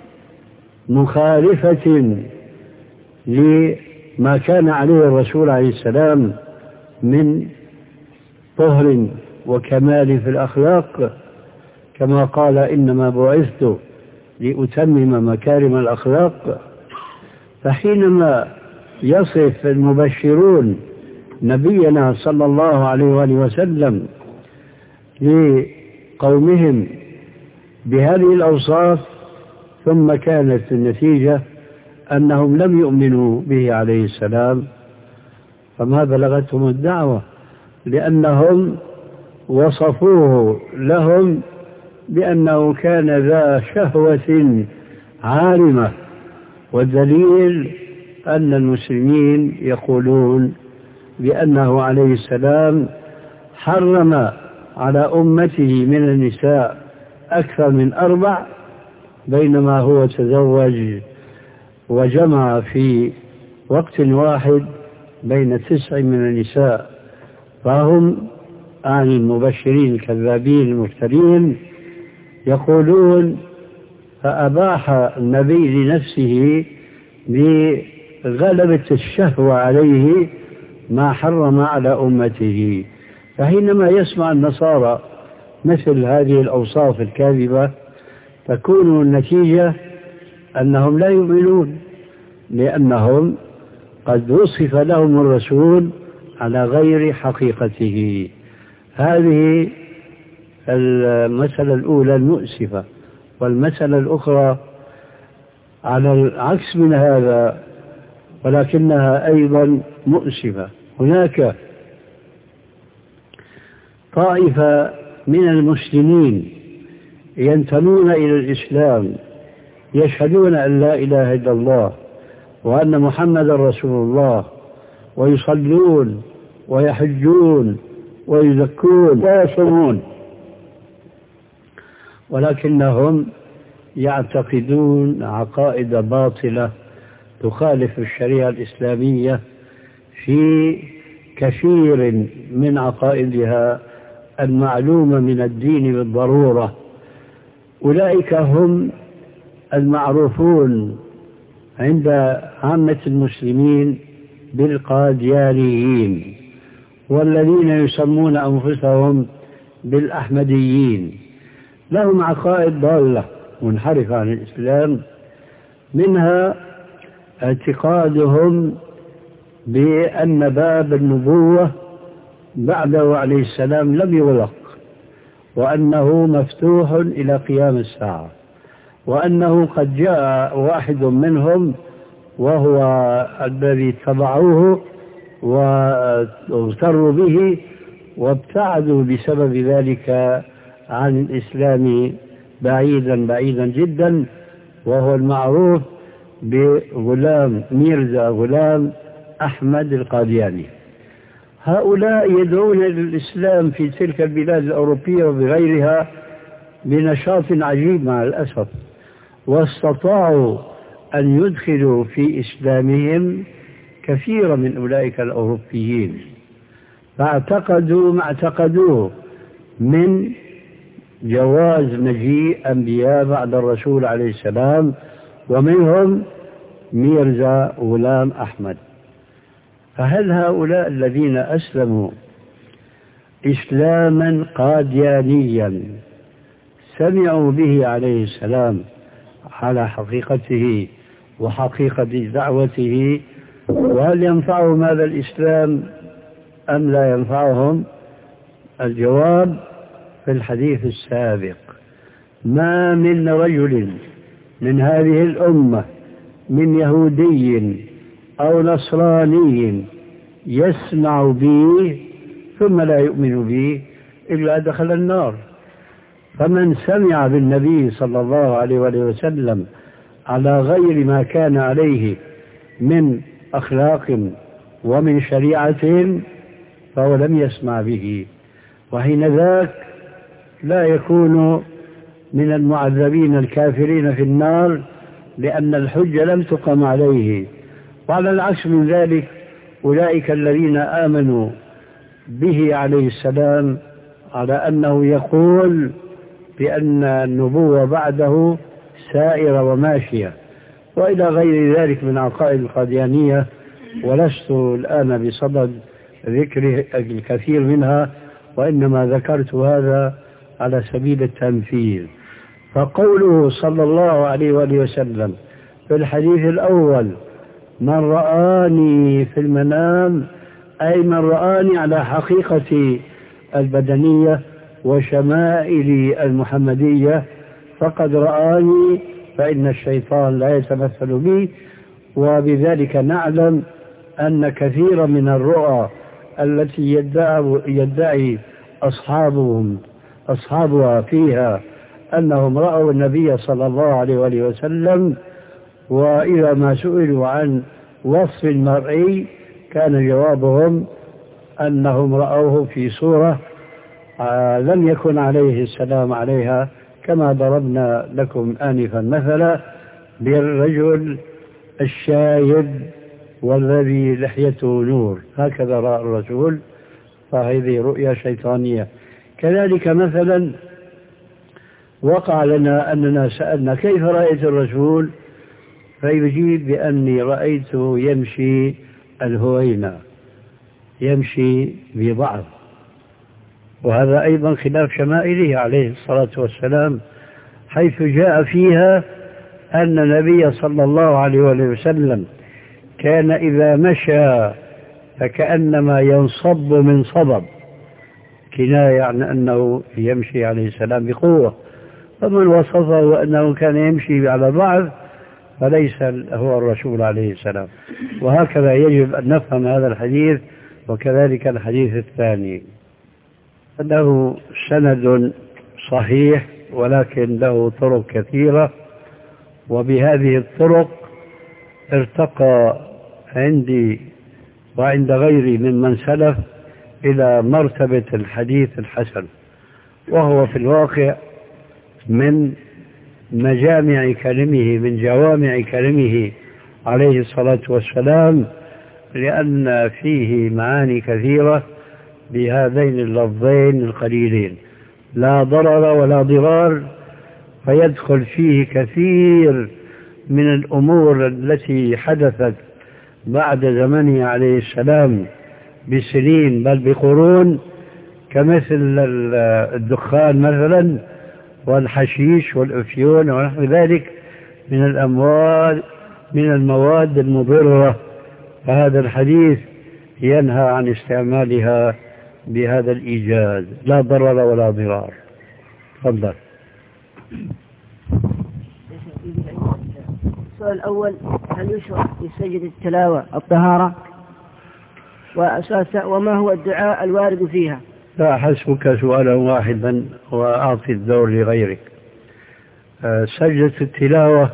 مخالفة لما كان عليه الرسول عليه السلام من طهر وكمال في الأخلاق، كما قال: إنما بعثت لأتمم مكارم الأخلاق. فحينما يصف المبشرون نبينا صلى الله عليه وآله وسلم لقومهم بهذه الأوصاف ثم كانت النتيجة أنهم لم يؤمنوا به عليه السلام، فما بلغتهم الدعوة، لأنهم وصفوه لهم بأنه كان ذا شهوة عارمة. والدليل أن المسلمين يقولون بأنه عليه السلام حرم على أمته من النساء أكثر من أربع، بينما هو تزوج وجمع في وقت واحد بين تسع من النساء. فهم عن المبشرين الكذابين المفترين يقولون فأباح النبي لنفسه بغلبة الشهوة عليه ما حرم على أمته. فحينما يسمع النصارى مثل هذه الأوصاف الكاذبة تكون النتيجة أنهم لا يؤمنون، لأنهم قد وصف لهم الرسول على غير حقيقته. هذه المسألة الأولى المؤسفة. والمسألة الأخرى على العكس من هذا ولكنها أيضا مؤسفة. هناك طائفة من المسلمين ينتمون إلى الإسلام يشهدون أن لا إله إلا الله وأن محمد رسول الله، ويصلون ويحجون ويزكون ويصومون، ولكنهم يعتقدون عقائد باطلة تخالف الشريعة الإسلامية في كثير من عقائدها المعلومة من الدين بالضرورة. أولئك هم المعروفون عند عامة المسلمين بالقاديانيين، والذين يسمون أنفسهم بالأحمديين. لهم عقائد ضالة منحرفة عن الإسلام، منها اعتقادهم بأن باب النبوة بعده عليه السلام لم يغلق، وأنه مفتوح إلى قيام الساعة، وأنه قد جاء واحد منهم وهو الذي اتبعوه واغتروا به وابتعدوا بسبب ذلك عن الإسلام بعيدا بعيدا جدا، وهو المعروف بغلام ميرزا غلام أحمد القادياني. هؤلاء يدعون للإسلام في تلك البلاد الأوروبية وبغيرها بنشاط عجيب مع الأسف، واستطاعوا أن يدخلوا في إسلامهم كثيرا من أولئك الأوروبيين، فاعتقدوا ما اعتقدوه من جواز مجيء أنبياء بعد الرسول عليه السلام، ومنهم ميرزا غلام أحمد. فهل هؤلاء الذين أسلموا إسلاما قاديانيا سمعوا به عليه السلام على حقيقته وحقيقة دعوته، وهل ينفعهم هذا الإسلام أم لا ينفعهم؟ الجواب في الحديث السابق: ما من رجل من هذه الأمة من يهودي أو نصراني يسمع به ثم لا يؤمن به إلا دخل النار. فمن سمع بالنبي صلى الله عليه وسلم على غير ما كان عليه من أخلاق ومن شريعة فهو لم يسمع به، وحين ذاك لا يكون من المعذبين الكافرين في النار لأن الحجة لم تقم عليه. وعلى العكس من ذلك أولئك الذين آمنوا به عليه السلام على أنه يقول بأن النبوة بعده سائرة وماشية وإلى غير ذلك من عقائد القاديانية، ولست الآن بصدد ذكر الكثير منها، وإنما ذكرت هذا على سبيل التمثيل. فقوله صلى الله عليه وآله وسلم في الحديث الأول: من رآني في المنام، أي من رآني على حقيقة البدنية وشمائل المحمدية فقد رآني، فإن الشيطان لا يتمثل بي. وبذلك نعلم أن كثيرا من الرؤى التي يدعي, يدعي أصحابهم أصحابها فيها أنهم رأوا النبي صلى الله عليه وآله وسلم، وإذا ما سئلوا عن وصف المرئي كان جوابهم أنهم رأوه في صورة لم يكن عليه السلام عليها، كما ضربنا لكم آنفا مثلا بالرجل الشايب والذي لحيته نور، هكذا رأى الرسول، فهذه رؤيا شيطانية. كذلك مثلا وقع لنا أننا سألنا: كيف رأيت الرسول؟ فيجيب بأني رأيته يمشي الهوينة، يمشي بضعف، وهذا أيضا خلاف شمائله عليه الصلاة والسلام، حيث جاء فيها أن النبي صلى الله عليه وسلم كان إذا مشى فكأنما ينصب من صبب، كناية عن أنه يمشي عليه السلام بقوة. فمن وصفه أنه كان يمشي على ضعف فليس هو الرسول عليه السلام. وهكذا يجب أن نفهم هذا الحديث، وكذلك الحديث الثاني له سند صحيح ولكن له طرق كثيرة، وبهذه الطرق ارتقى عندي وعند غيري ممن سلف إلى مرتبة الحديث الحسن، وهو في الواقع من مجامع كلمه، من جوامع كلمه عليه الصلاة والسلام، لأن فيه معاني كثيرة بهذين اللفظين القليلين: لا ضرر ولا ضرار، فيدخل فيه كثير من الأمور التي حدثت بعد زمنه عليه السلام بسنين بل بقرون، كمثل الدخان مثلا والحشيش والأفيون ونحو ذلك، من الأموال من المواد المضرة، فهذا الحديث ينهى عن استعمالها بهذا الإيجاز، لا ضرر ولا ضرار. تفضل. السؤال الأول: هل يشرع في سجد التلاوة الطهارة؟ وأساسا وما هو الدعاء الوارد فيها؟ لا، حسبك سؤالا واحدا وأعطي الدور لغيرك. أه سجدة التلاوة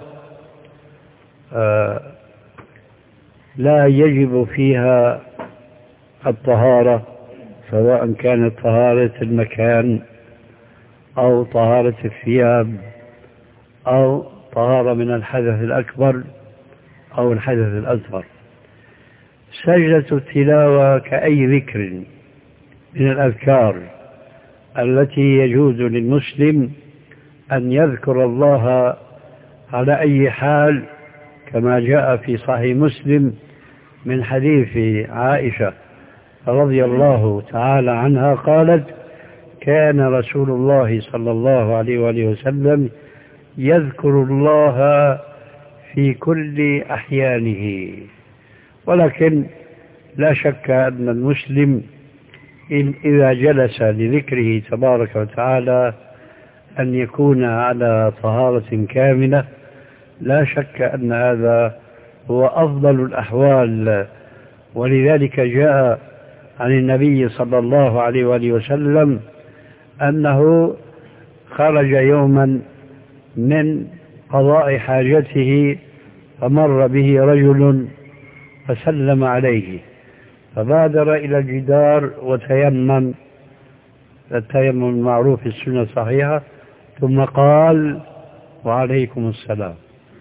أه لا يجب فيها الطهارة، سواء كانت طهارة المكان أو طهارة الثياب أو طهارة من الحدث الأكبر أو الحدث الأصغر. سجدة التلاوة كأي ذكر من الأذكار التي يجوز للمسلم أن يذكر الله على أي حال، كما جاء في صحيح مسلم من حديث عائشة رضي الله تعالى عنها قالت: كان رسول الله صلى الله عليه وآله وسلم يذكر الله في كل أحيانه. ولكن لا شك أن المسلم إذا جلس لذكره تبارك وتعالى أن يكون على طهارة كاملة، لا شك أن هذا هو أفضل الأحوال. ولذلك جاء عن النبي صلى الله عليه وآله وسلم أنه خرج يوما من قضاء حاجته فمر به رجل فسلم عليه، فبادر إلى الجدار وتيمم التيمم المعروف في السنة الصحيحة، ثم قال: وعليكم السلام،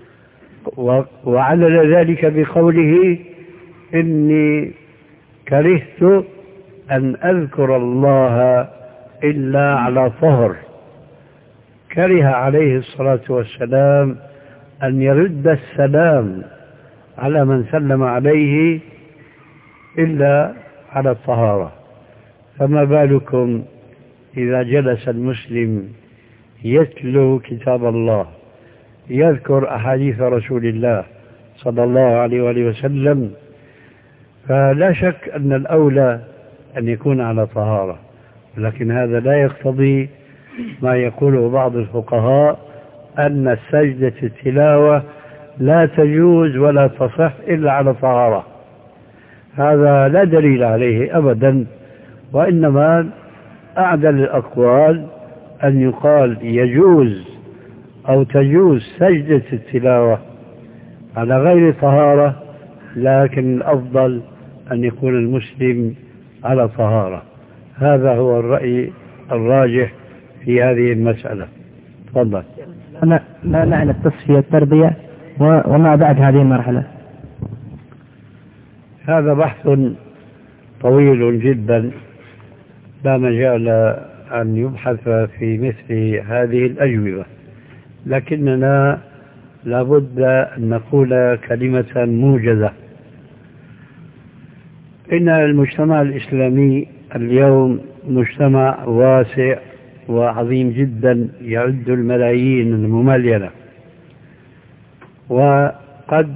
وعلل ذلك بقوله: إني كرهت أن أذكر الله إلا على طهر. كره عليه الصلاة والسلام أن يرد السلام على من سلم عليه إلا على الطهارة، فما بالكم إذا جلس المسلم يتلو كتاب الله، يذكر أحاديث رسول الله صلى الله عليه وآله وسلم، فلا شك أن الأولى أن يكون على طهارة. لكن هذا لا يقتضي ما يقوله بعض الفقهاء أن سجدة التلاوة لا تجوز ولا تصح إلا على طهارة. هذا لا دليل عليه أبدا، وإنما أعدل الأقوال أن يقال يجوز أو تجوز سجدة التلاوة على غير طهارة، لكن الأفضل أن يكون المسلم على طهارة. هذا هو الرأي الراجح في هذه المسألة. تفضل. ما معنى التصفية التربية وما بعد هذه المرحلة؟ هذا بحث طويل جدا، لا مجال أن يبحث في مثل هذه الأجوبة، لكننا لابد أن نقول كلمة موجزة. إن المجتمع الإسلامي اليوم مجتمع واسع وعظيم جدا، يعد الملايين المملينة، وقد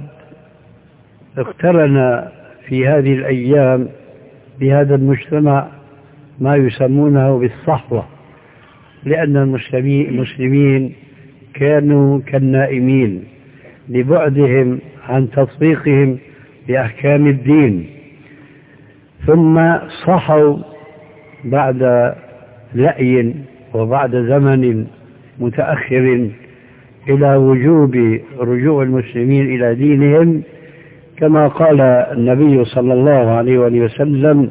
اقترن في هذه الأيام بهذا المجتمع ما يسمونه بالصحوة، لأن المسلمين كانوا كالنائمين لبعدهم عن تطبيقهم بأحكام الدين، ثم صحوا بعد لأي وبعد زمن متأخر إلى وجوب رجوع المسلمين إلى دينهم، كما قال النبي صلى الله عليه وسلم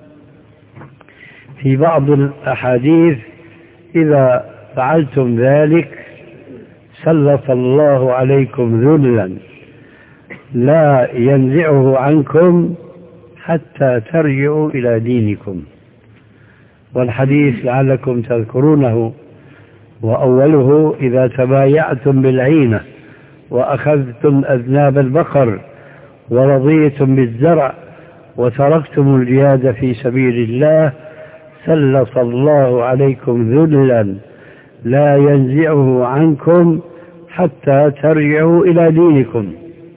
في بعض الأحاديث: إذا فعلتم ذلك سلط الله عليكم ذلا لا ينزعه عنكم حتى ترجعوا إلى دينكم. والحديث لعلكم تذكرونه، وأوله: إذا تبايعتم بالعينة وأخذتم أذناب البقر ورضيتم بالزرع وتركتم الجهاد في سبيل الله سلط الله عليكم ذلا لا ينزعه عنكم حتى ترجعوا إلى دينكم.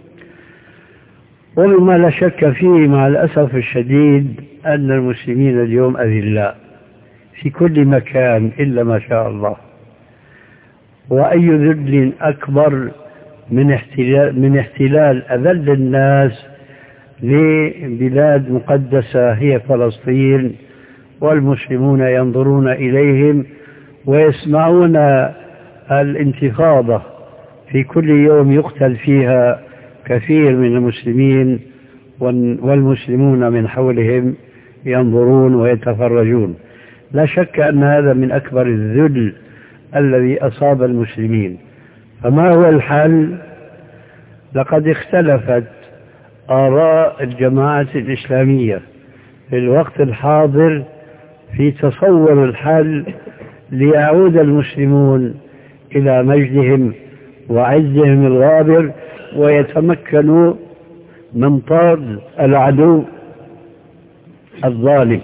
ومما لا شك فيه مع الأسف الشديد أن المسلمين اليوم أذلاء في كل مكان إلا ما شاء الله. وأي ذل أكبر من احتلال, من احتلال أذل الناس لبلاد مقدسة هي فلسطين، والمسلمون ينظرون إليهم ويسمعون الانتفاضة في كل يوم يقتل فيها كثير من المسلمين، والمسلمون من حولهم ينظرون ويتفرجون. لا شك أن هذا من أكبر الذل الذي أصاب المسلمين. فما هو الحل؟ لقد اختلفت آراء الجماعة الإسلامية في الوقت الحاضر في تصور الحل ليعود المسلمون إلى مجدهم وعزهم الغابر ويتمكنوا من طرد العدو الظالم.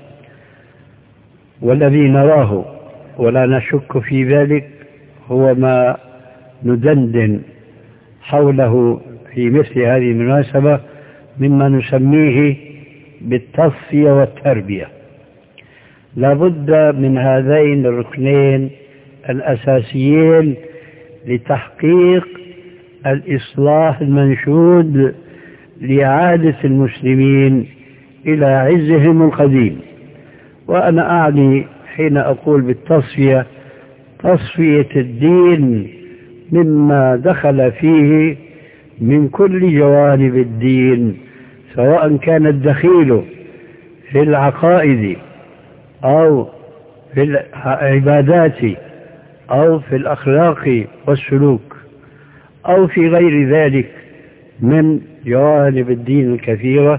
والذي نراه ولا نشك في ذلك هو ما ندندن حوله في مثل هذه المناسبة مما نسميه بالتصفية والتربية. لا بد من هذين الركنين الأساسيين لتحقيق الإصلاح المنشود لإعادة المسلمين إلى عزهم القديم. وأنا أعني حين أقول بالتصفية تصفية الدين مما دخل فيه من كل جوانب الدين، سواء كان الدخيل في العقائد أو في العبادات أو في الأخلاق والسلوك أو في غير ذلك من جوانب الدين الكثيرة.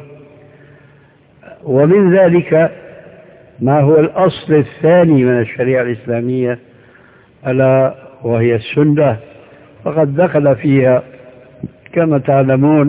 ومن ذلك ما هو الأصل الثاني من الشريعة الإسلامية ألا وهي السنة، فقد دخل فيها كما تعلمون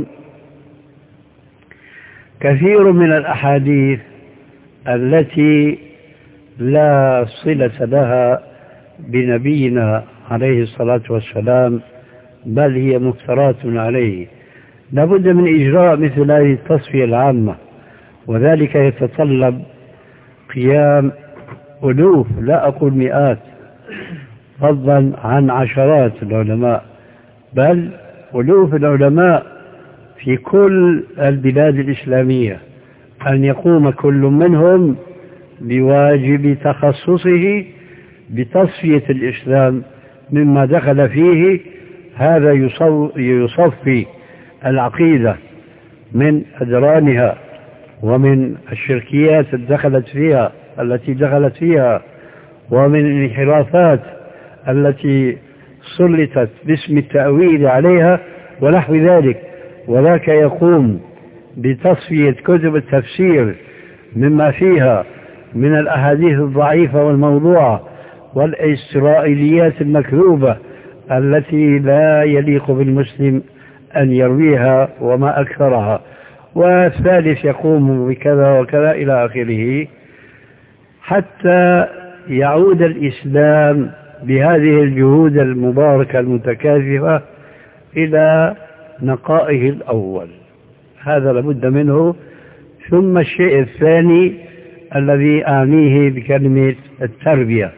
كثير من الأحاديث التي لا صلة لها بنبينا عليه الصلاة والسلام، بل هي مفترات عليه. لابد من إجراء مثل هذه التصفية العامة، وذلك يتطلب قيام ألوف لا أقول مئات فضلا عن عشرات العلماء، بل ألوف العلماء في كل البلاد الإسلامية، أن يقوم كل منهم بواجب تخصصه بتصفية الإسلام مما دخل فيه. هذا يصفي العقيدة من أدرانها ومن الشركيات دخلت فيها التي دخلت فيها ومن الانحرافات التي سلطت باسم التأويل عليها ونحو ذلك. وذاك يقوم بتصفية كتب التفسير مما فيها من الأحاديث الضعيفة والموضوعة والإسرائيليات المكذوبة التي لا يليق بالمسلم أن يرويها وما أكثرها. والثالث يقوم بكذا وكذا إلى آخره، حتى يعود الإسلام بهذه الجهود المباركة المتكاثفة إلى نقائه الأول. هذا لابد منه. ثم الشيء الثاني الذي أعنيه بكلمة التربية،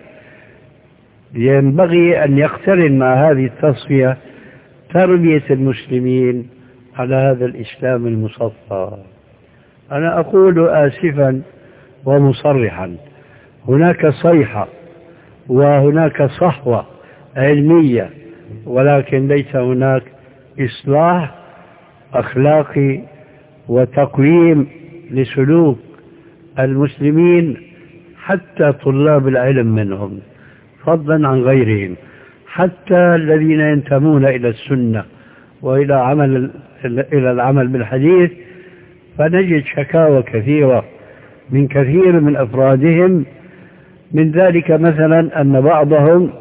ينبغي أن يقترن مع هذه التصفية تربية المسلمين على هذا الإسلام المصفى. أنا أقول آسفا ومصرحا، هناك صيحة وهناك صحوة علمية، ولكن ليس هناك إصلاح أخلاقي وتقويم لسلوك المسلمين حتى طلاب العلم منهم فضلا عن غيرهم، حتى الذين ينتمون إلى السنة وإلى عمل إلى العمل بالحديث. فنجد شكاوى كثيرة من كثير من أفرادهم. من ذلك مثلا أن بعضهم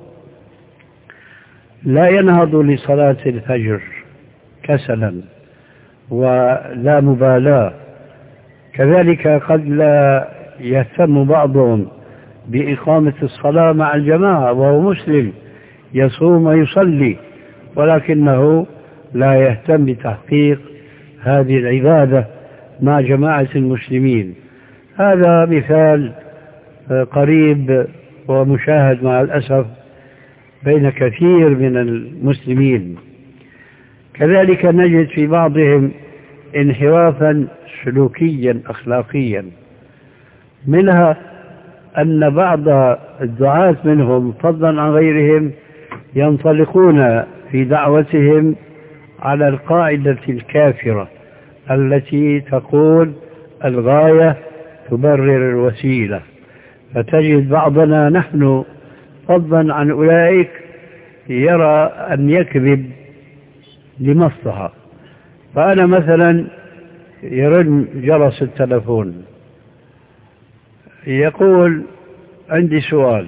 لا ينهض لصلاة الفجر كسلا ولا مبالاة. كذلك قد لا يهتم بعضهم بإقامة الصلاة مع الجماعة وهو مسلم، يصوم ويصلي، ولكنه لا يهتم بتحقيق هذه العبادة مع جماعة المسلمين. هذا مثال قريب ومشاهد مع الأسف بين كثير من المسلمين. كذلك نجد في بعضهم انحرافا سلوكيا أخلاقيا، منها أن بعض الدعاة منهم فضلا عن غيرهم ينطلقون في دعوتهم على القاعدة الكافرة التي تقول الغاية تبرر الوسيلة، فتجد بعضنا نحن فضلا عن أولئك يرى أن يكذب لمصلحة. فأنا مثلا يرن جرس التلفون يقول عندي سؤال،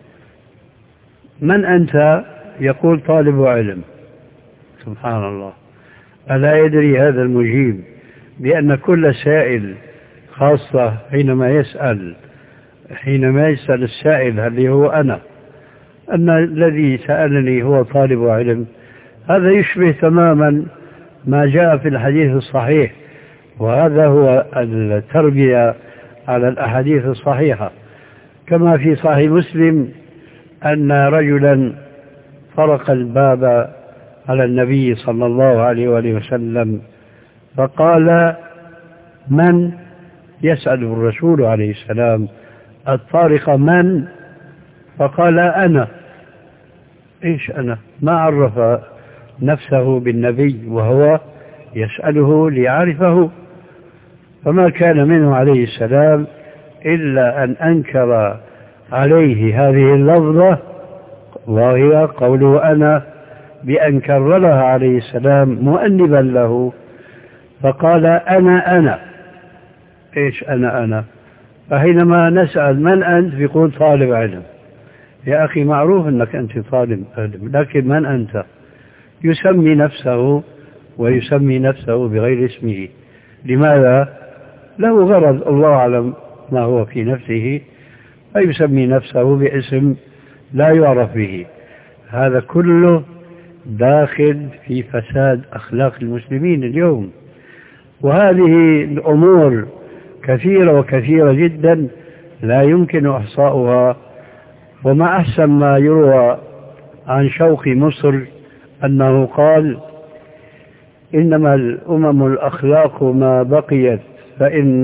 من أنت؟ يقول طالب علم. سبحان الله، ألا يدري هذا المجيب بأن كل سائل، خاصة حينما يسأل حينما يسأل السائل هل هو أنا، أن الذي سألني هو طالب علم؟ هذا يشبه تماما ما جاء في الحديث الصحيح، وهذا هو التربية على الأحاديث الصحيحة، كما في صحيح مسلم أن رجلا طرق الباب على النبي صلى الله عليه وآله وسلم فقال من؟ يسأل الرسول عليه السلام الطارق من؟ فقال أنا. إيش أنا؟ ما عرف نفسه بالنبي وهو يسأله ليعرفه، فما كان منه عليه السلام إلا أن أنكر عليه هذه اللفظة وهي قوله أنا، بأن كررها عليه السلام مؤنبا له فقال أنا أنا. إيش أنا أنا؟ فحينما نسأل من أنت يقول طالب علم. يا أخي معروف أنك أنت طالب علم، لكن من أنت؟ يسمي نفسه ويسمي نفسه بغير اسمه. لماذا؟ له غرض الله أعلم ما هو في نفسه، فيسمي نفسه باسم لا يعرف به. هذا كله داخل في فساد أخلاق المسلمين اليوم، وهذه الأمور كثيرة وكثيرة جدا لا يمكن إحصاؤها. وما أحسن ما يروى عن شوقي مصر أنه قال إنما الأمم الأخلاق ما بقيت، فإن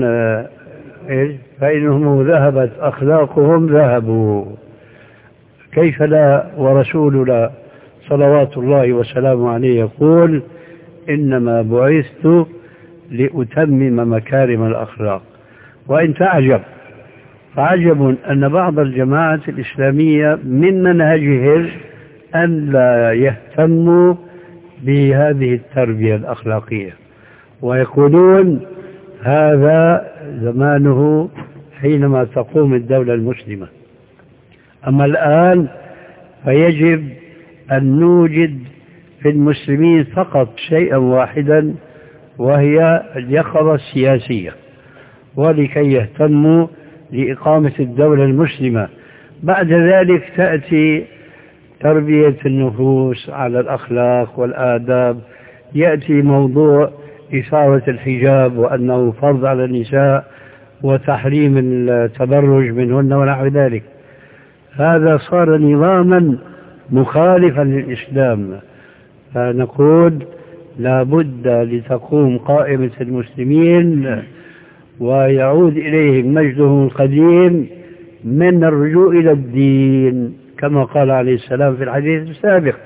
فإنهم ذهبت أخلاقهم ذهبوا. كيف لا ورسولنا صلوات الله وسلامه عليه يقول إنما بعثت لأتمم مكارم الأخلاق. وإن تعجب فعجب أن بعض الجماعة الإسلامية من منهجهم أن لا يهتموا بهذه التربية الأخلاقية، ويقولون هذا زمانه حينما تقوم الدولة المسلمة. أما الآن فيجب أن نوجد في المسلمين فقط شيئا واحدا، وهي اليقظة السياسية، ولكي يهتموا لإقامة الدولة المسلمة. بعد ذلك تأتي تربية النفوس على الأخلاق والآداب، يأتي موضوع إثارة الحجاب وأنه فرض على النساء وتحريم التبرج منهن ونحو ذلك. هذا صار نظاما مخالفا للإسلام. فنقول لا بد لتقوم قائمة المسلمين ويعود إليهم مجدهم القديم من الرجوع إلى الدين كما قال عليه السلام في الحديث السابق.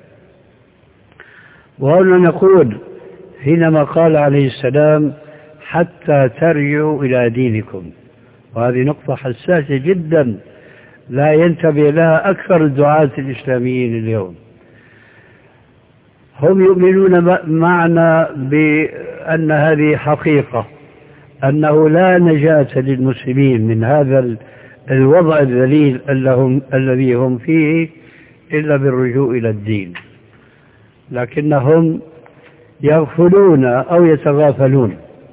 وهنا نقول حينما قال عليه السلام حتى ترجعوا إلى دينكم، وهذه نقطة حساسة جدا لا ينتبه لها أكثر الدعاة الإسلاميين اليوم. هم يؤمنون معنا بأن هذه حقيقة، أنه لا نجاة للمسلمين من هذا الوضع الذليل الذي هم فيه إلا بالرجوع إلى الدين، لكنهم يغفلون أو يتغافلون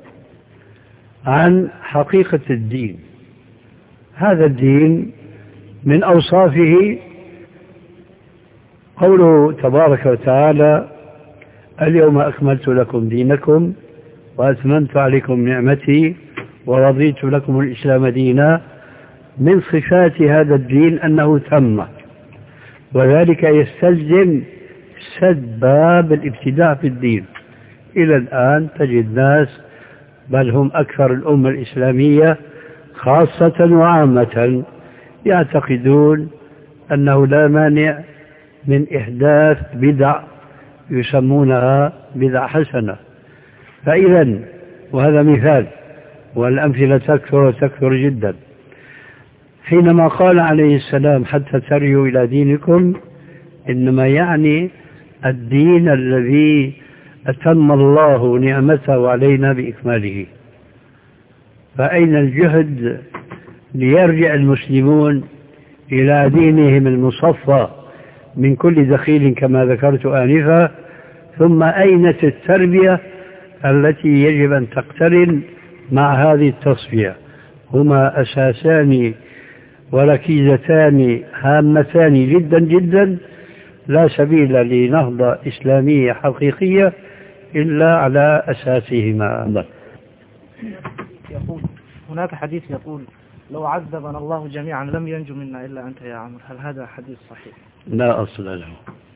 عن حقيقة الدين. هذا الدين من أوصافه قوله تبارك وتعالى: اليوم أكملت لكم دينكم وأتممت عليكم نعمتي ورضيت لكم الإسلام دينا، من صفات هذا الدين أنه تم، وذلك يستلزم سد باب الابتداع في الدين. إلى الآن تجد ناس، بل هم أكثر الأمة الإسلامية خاصة وعامة، يعتقدون أنه لا مانع من إحداث بدع يسمونها بدع حسنة. فإذا، وهذا مثال، والأمثلة تكثر وتكثر جدا، حينما قال عليه السلام: حتى ترجعوا إلى دينكم، إنما يعني الدين الذي أتم الله نعمته علينا بإكماله. فأين الجهد ليرجع المسلمون إلى دينهم المصفى من كل دخيل كما ذكرت آنفا؟ ثم أين التربية التي يجب أن تقترن مع هذه التصفية؟ هما أساسان وركيزتان هامتان جدا جدا، لا سبيل لنهضة إسلامية حقيقية إلا على أساسهما. يقول هناك حديث يقول: لو عذبنا الله جميعا لم ينجو منا إلا أنت يا عمر، هل هذا حديث صحيح؟ لا أصل له.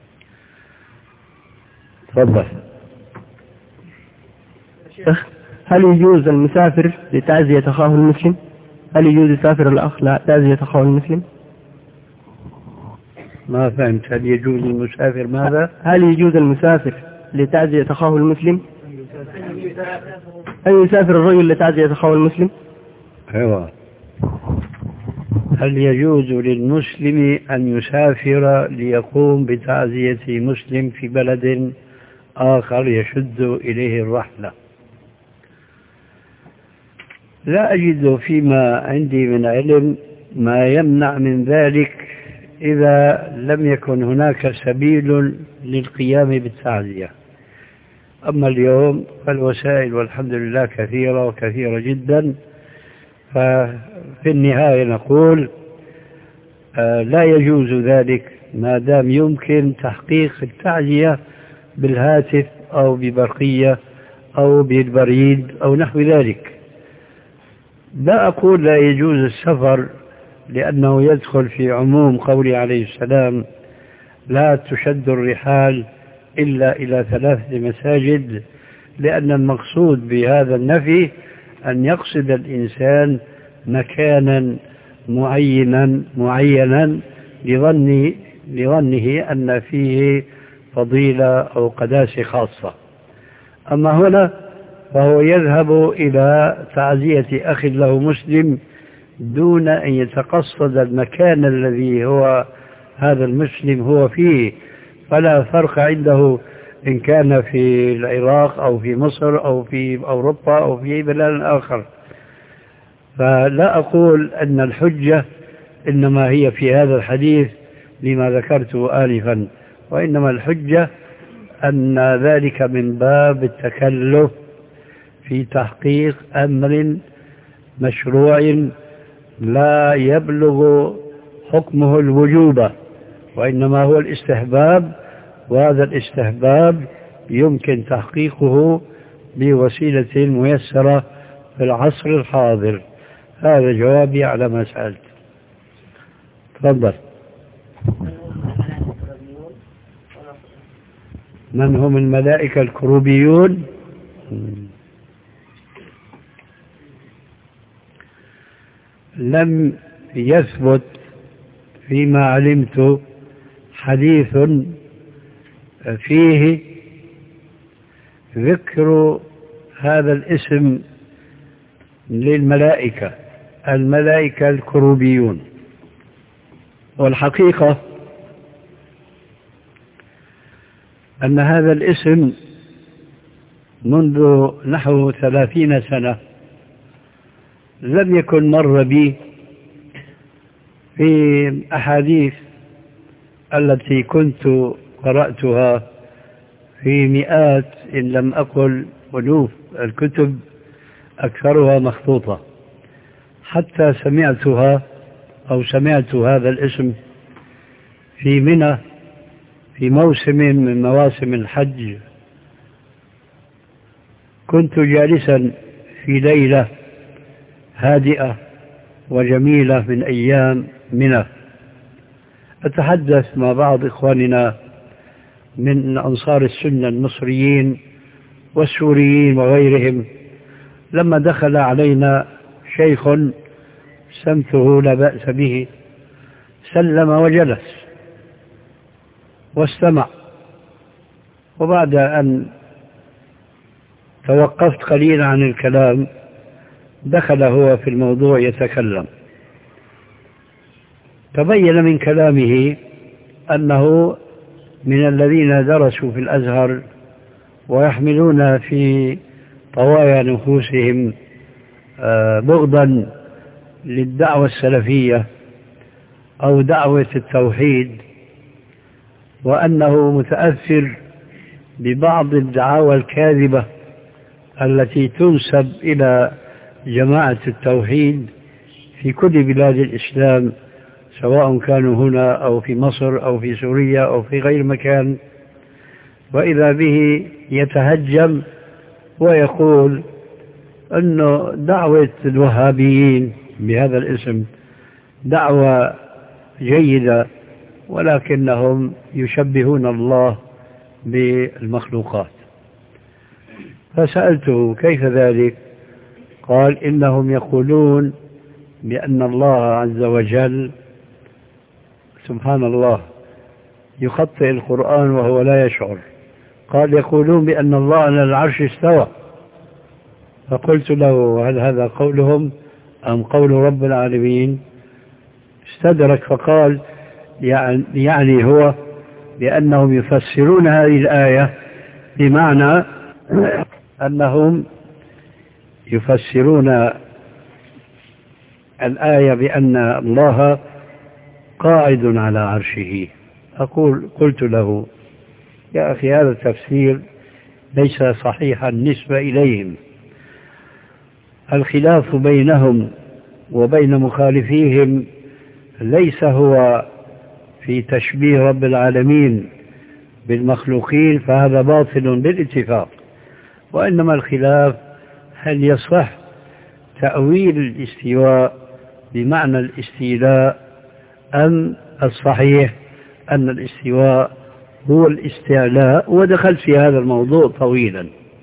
تفضل. هل يجوز المسافر لتعزية أخاه المسلم؟ هل يجوز يسافر الأخ لتعزية أخاه المسلم؟ ما فهمت. هل يجوز المسافر ماذا؟ هل يجوز المسافر لتعزية أخاه المسلم؟ أن يسافر الرجل لتعزية أخاه المسلم؟ أيوة. هل يجوز للمسلم أن يسافر ليقوم بتعزية مسلم في بلد آخر يشد إليه الرحلة؟ لا أجد فيما عندي من علم ما يمنع من ذلك إذا لم يكن هناك سبيل للقيام بالتعزية. أما اليوم فالوسائل والحمد لله كثيرة وكثيرة جدا، ففي النهاية نقول آه لا يجوز ذلك ما دام يمكن تحقيق التعزية بالهاتف أو ببرقية أو بالبريد أو نحو ذلك. لا أقول لا يجوز السفر، لأنه يدخل في عموم قوله عليه السلام: لا تشد الرحال إلا إلى ثلاثة مساجد، لأن المقصود بهذا النفي أن يقصد الإنسان مكانا معينا معينا لظنه, لظنه أن فيه فضيلة أو قداسة خاصة. أما هنا فهو يذهب إلى تعزية أخ له مسلم دون أن يتقصد المكان الذي هو هذا المسلم هو فيه، فلا فرق عنده إن كان في العراق أو في مصر أو في أوروبا أو في بلاد آخر. فلا أقول أن الحجة إنما هي في هذا الحديث لما ذكرته آنفا، وإنما الحجة أن ذلك من باب التكلف في تحقيق أمر مشروع لا يبلغ حكمه الوجوب، وإنما هو الاستحباب، وهذا الاستحباب يمكن تحقيقه بوسيلة ميسرة في العصر الحاضر. هذا جوابي على ما سألت. تفضل. من هم الملائكة الكروبيون؟ لم يثبت فيما علمت حديث فيه ذكر هذا الاسم للملائكة، الملائكة الكروبيون. والحقيقة أن هذا الاسم منذ نحو ثلاثين سنة لم يكن مر بي في أحاديث التي كنت قرأتها في مئات إن لم أقل ألوف الكتب، أكثرها مخطوطة، حتى سمعتها أو سمعت هذا الاسم في منى في موسم من مواسم الحج كنت جالسا في ليلة هادئة وجميلة من أيام منى، أتحدث مع بعض إخواننا من أنصار السنة المصريين والسوريين وغيرهم، لما دخل علينا شيخ سمته لا بأس به، سلم وجلس واستمع، وبعد أن توقفت قليلا عن الكلام دخل هو في الموضوع يتكلم. تبين من كلامه أنه من الذين درسوا في الأزهر ويحملون في طوايا نفوسهم بغضا للدعوة السلفية أو دعوة التوحيد، وأنه متأثر ببعض الدعاوى الكاذبة التي تنسب إلى جماعة التوحيد في كل بلاد الإسلام، سواء كانوا هنا أو في مصر أو في سوريا أو في غير مكان، وإذا به يتهجم ويقول أنه دعوة الوهابيين بهذا الاسم دعوة جيدة، ولكنهم يشبهون الله بالمخلوقات. فسألته كيف ذلك؟ قال إنهم يقولون بأن الله عز وجل سبحان الله يخطئ القرآن وهو لا يشعر. قال يقولون بأن الله على العرش استوى. فقلت له هل هذا قولهم أم قول رب العالمين؟ استدرك فقال يعني, يعني هو بأنهم يفسرون هذه الآية بمعنى أنهم يفسرون الآية بأن الله قاعد على عرشه. أقول قلت له يا أخي هذا التفسير ليس صحيحا بالنسبة إليهم، الخلاف بينهم وبين مخالفيهم ليس هو في تشبيه رب العالمين بالمخلوقين، فهذا باطل بالاتفاق، وإنما الخلاف هل يصح تأويل الاستواء بمعنى الاستيلاء أم الصحيح أن الاستواء هو الاستعلاء. ودخلت في هذا الموضوع طويلا،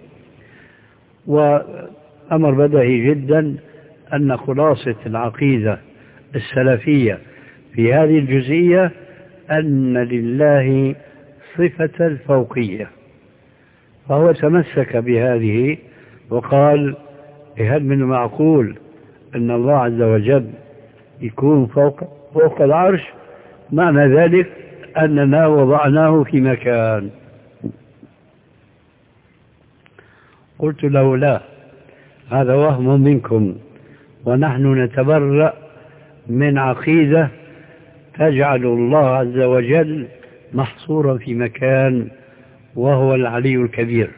وأمر بدهي جدا أن خلاصة العقيدة السلفية في هذه الجزئية أن لله صفة الفوقية، فهو تمسك بهذه وقال هل من معقول أن الله عز وجل يكون فوق, فوق العرش؟ معنى ذلك أننا وضعناه في مكان. قلت له لا، هذا وهم منكم، ونحن نتبرأ من عقيدة تجعل الله عز وجل محصورا في مكان وهو العلي الكبير.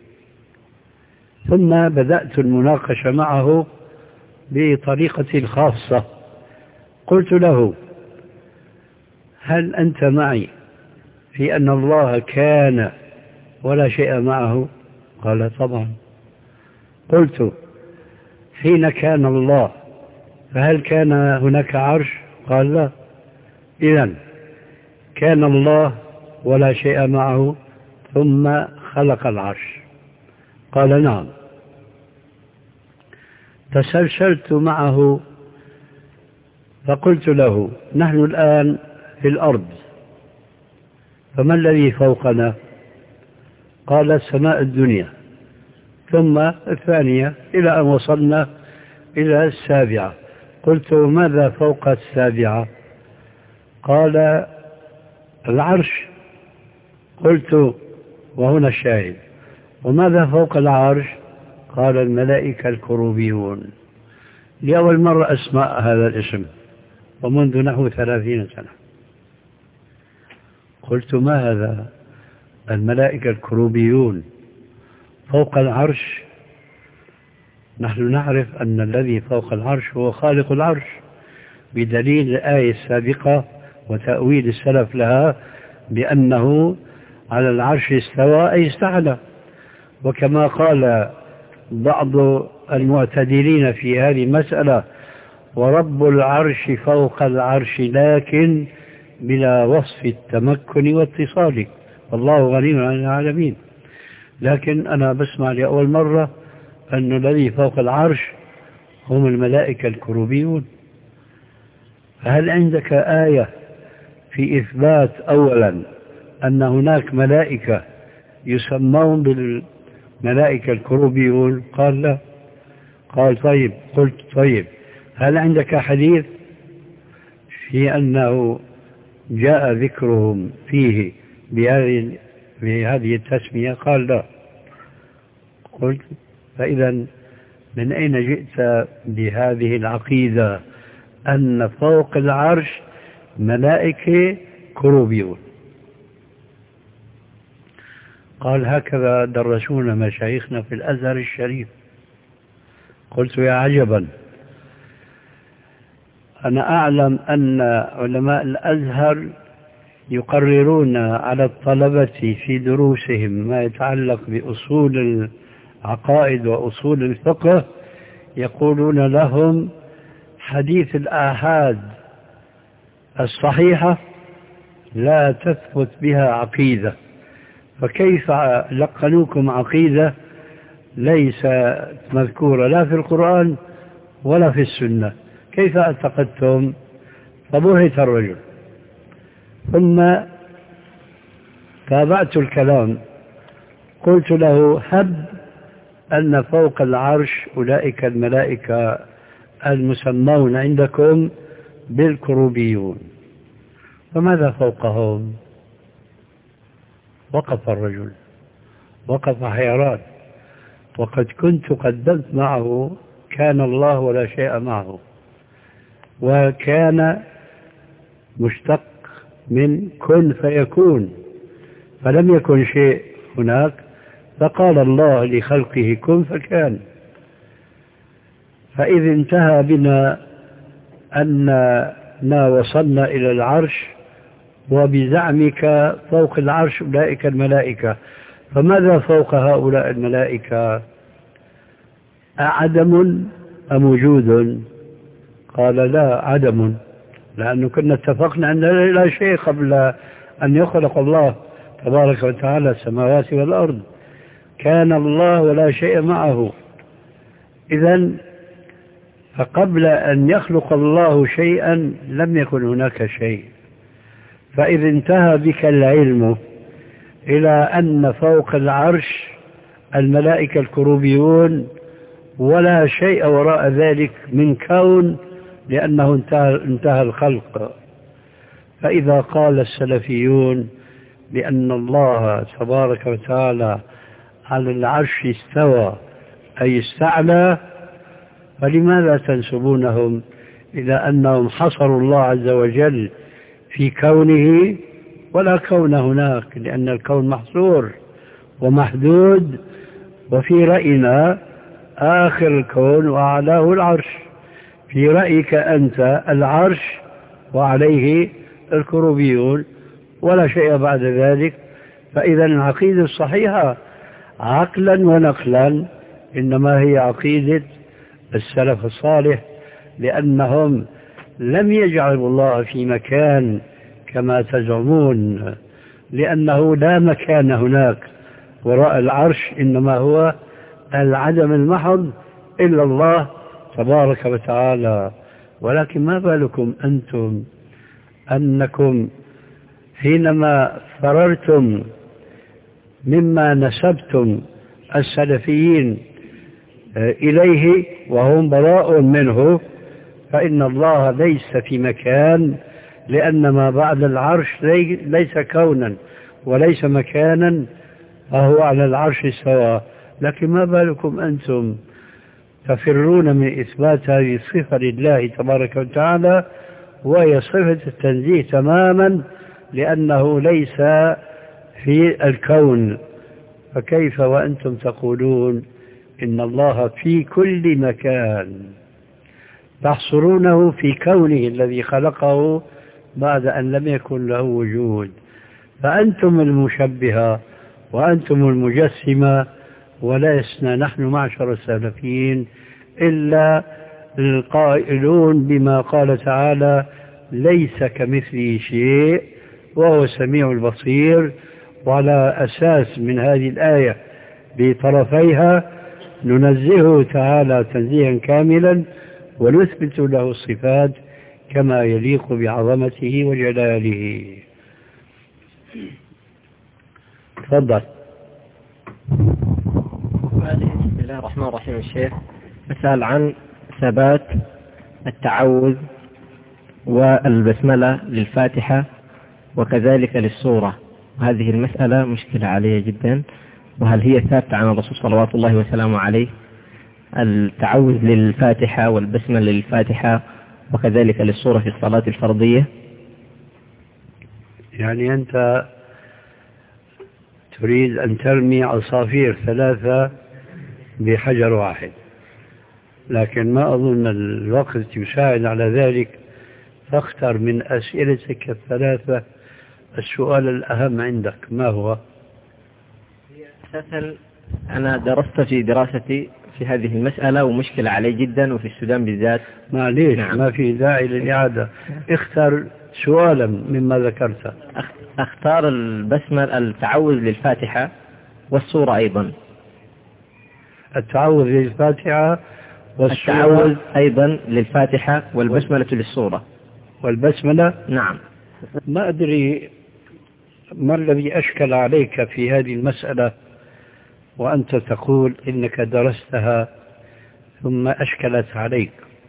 ثم بدأت المناقشة معه بطريقتي الخاصة. قلت له هل أنت معي في أن الله كان ولا شيء معه؟ قال طبعا. قلت حين كان الله فهل كان هناك عرش؟ قال لا. إذن كان الله ولا شيء معه ثم خلق العرش؟ قال نعم. تسلسلت معه فقلت له نحن الآن في الأرض، فما الذي فوقنا؟ قال السماء الدنيا ثم الثانية إلى أن وصلنا إلى السابعة. قلت ماذا فوق السابعة؟ قال العرش. قلت وهنا الشاهد، وماذا فوق العرش؟ قال الملائكة الكروبيون. لأول مرة أسمع هذا الاسم ومنذ نحو ثلاثين سنة. قلت ما هذا؟ الملائكة الكروبيون فوق العرش؟ نحن نعرف أن الذي فوق العرش هو خالق العرش بدليل الآية السابقة وتأويل السلف لها بأنه على العرش استوى أي استعلى. وكما قال بعض المعتدلين في هذه المسألة: ورب العرش فوق العرش لكن بلا وصف التمكن واتصال، والله غني عن العالمين. لكن أنا بسمع لأول مرة أن الذي فوق العرش هم الملائكة الكروبيون. هل عندك آية في إثبات أولا أن هناك ملائكة يسمون بالملائكة الكروبيون؟ قال لا. قال طيب. قلت طيب هل عندك حديث في أنه جاء ذكرهم فيه بهذه بهذه التسمية؟ قال لا. قلت فإذا من أين جئت بهذه العقيدة أن فوق العرش ملائكة كروبيون؟ قال هكذا درسونا مشايخنا في الأزهر الشريف. قلت يا عجبا، أنا أعلم أن علماء الأزهر يقررون على الطلبة في دروسهم ما يتعلق بأصول العقائد وأصول الفقه، يقولون لهم حديث الآحاد الصحيحة لا تثبت بها عقيدة، فكيف لقنوكم عقيدة ليس مذكورة لا في القرآن ولا في السنة؟ كيف اعتقدتم؟ فبهت الرجل. ثم تابعت الكلام، قلت له هب أن فوق العرش أولئك الملائكة المسمون عندكم بالكروبيون، فماذا فوقهم؟ وقف الرجل، وقف حيران. وقد كنت قدمت معه كان الله ولا شيء معه، وكان مشتق من كن فيكون، فلم يكن شيء هناك فقال الله لخلقه كن فكان. فإذ انتهى بنا أننا وصلنا إلى العرش وبزعمك فوق العرش أولئك الملائكة، فماذا فوق هؤلاء الملائكة؟ أعدم أم وجود؟ قال لا، عدم، لأنه كنا اتفقنا أن لا شيء قبل أن يخلق الله تبارك وتعالى السماوات والأرض، كان الله ولا شيء معه. إذن فقبل أن يخلق الله شيئا لم يكن هناك شيء. فإذا انتهى بك العلم إلى أن فوق العرش الملائكة الكروبيون ولا شيء وراء ذلك من كون، لأنه انتهى, انتهى الخلق. فإذا قال السلفيون بأن الله تبارك وتعالى على العرش استوى أي استعلى، فلماذا تنسبونهم إلى أنهم حصروا الله عز وجل في كونه ولا كون هناك؟ لأن الكون محصور ومحدود، وفي رأينا آخر الكون وأعلاه العرش، في رأيك أنت العرش وعليه الكروبيون ولا شيء بعد ذلك. فإذا العقيدة الصحيحة عقلا ونقلا إنما هي عقيدة السلف الصالح، لأنهم لم يجعلوا الله في مكان كما تزعمون، لأنه لا مكان هناك وراء العرش، إنما هو العدم المحض إلا الله تبارك وتعالى. ولكن ما بالكم أنتم أنكم حينما فررتم مما نسبتم السلفيين إليه وهم براء منه، فإن الله ليس في مكان، لأن ما بعد العرش ليس كونا وليس مكانا، فهو على العرش سواء. لكن ما بالكم أنتم تفرون من إثبات هذه الصفة لله تبارك وتعالى، وهي صفة التنزيه تماما، لأنه ليس في الكون. فكيف وأنتم تقولون إن الله في كل مكان، تحصرونه في كونه الذي خلقه بعد أن لم يكن له وجود؟ فأنتم المشبهة وأنتم المجسمة، ولسنا نحن معشر السلفيين إلا القائلون بما قال تعالى: ليس كمثله شيء وهو السميع البصير. وعلى أساس من هذه الآية بطرفيها ننزهه تعالى تنزيها كاملا ونثبت له الصفات كما يليق بعظمته وجلاله. تفضل. بسم الله الرحمن الرحيم. الشيخ أسأل عن ثبات التعوذ والبسملة للفاتحة وكذلك للسورة. هذه المسألة مشكلة علي جدا، وهل هي ثابتة عن الرسول صلوات الله وسلامه عليه التعوذ للفاتحة والبسملة للفاتحة وكذلك للسورة في الصلاة الفرضية؟ يعني أنت تريد أن ترمي عصافير ثلاثة بحجر واحد، لكن ما أظن الوقت يساعد على ذلك، فاختر من أسئلتك الثلاثة السؤال الأهم عندك. ما هو؟ أساسا أنا درست في دراستي في هذه المسألة ومشكلة علي جدا، وفي السودان بالذات. معليش، نعم. ما في داعي للإعادة. اختر سؤالا مما ذكرت. اختار البسمة التعوذ للفاتحة والسورة أيضا. التعوذ للفاتحة والسورة. التعوذ أيضا للفاتحة والبسملة للسورة. والبسملة؟ نعم. ما أدري ما الذي أشكل عليك في هذه المسألة وأنت تقول إنك درستها ثم أشكلت عليك.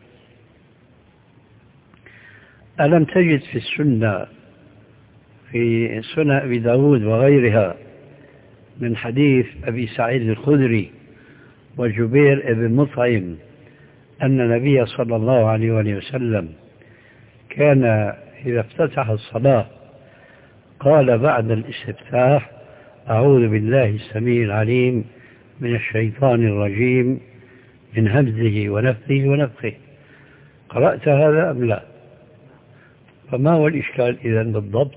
ألم تجد في السنة في سنن أبي داود وغيرها من حديث أبي سعيد الخدري وجبير بن مطعم أن النبي صلى الله عليه وسلم كان إذا افتتح الصلاة قال بعد الاستفتاح: أعوذ بالله السميع العليم من الشيطان الرجيم من همزه ونفثه ونفخه. قرأت هذا أم لا؟ فما هو الإشكال إذن بالضبط؟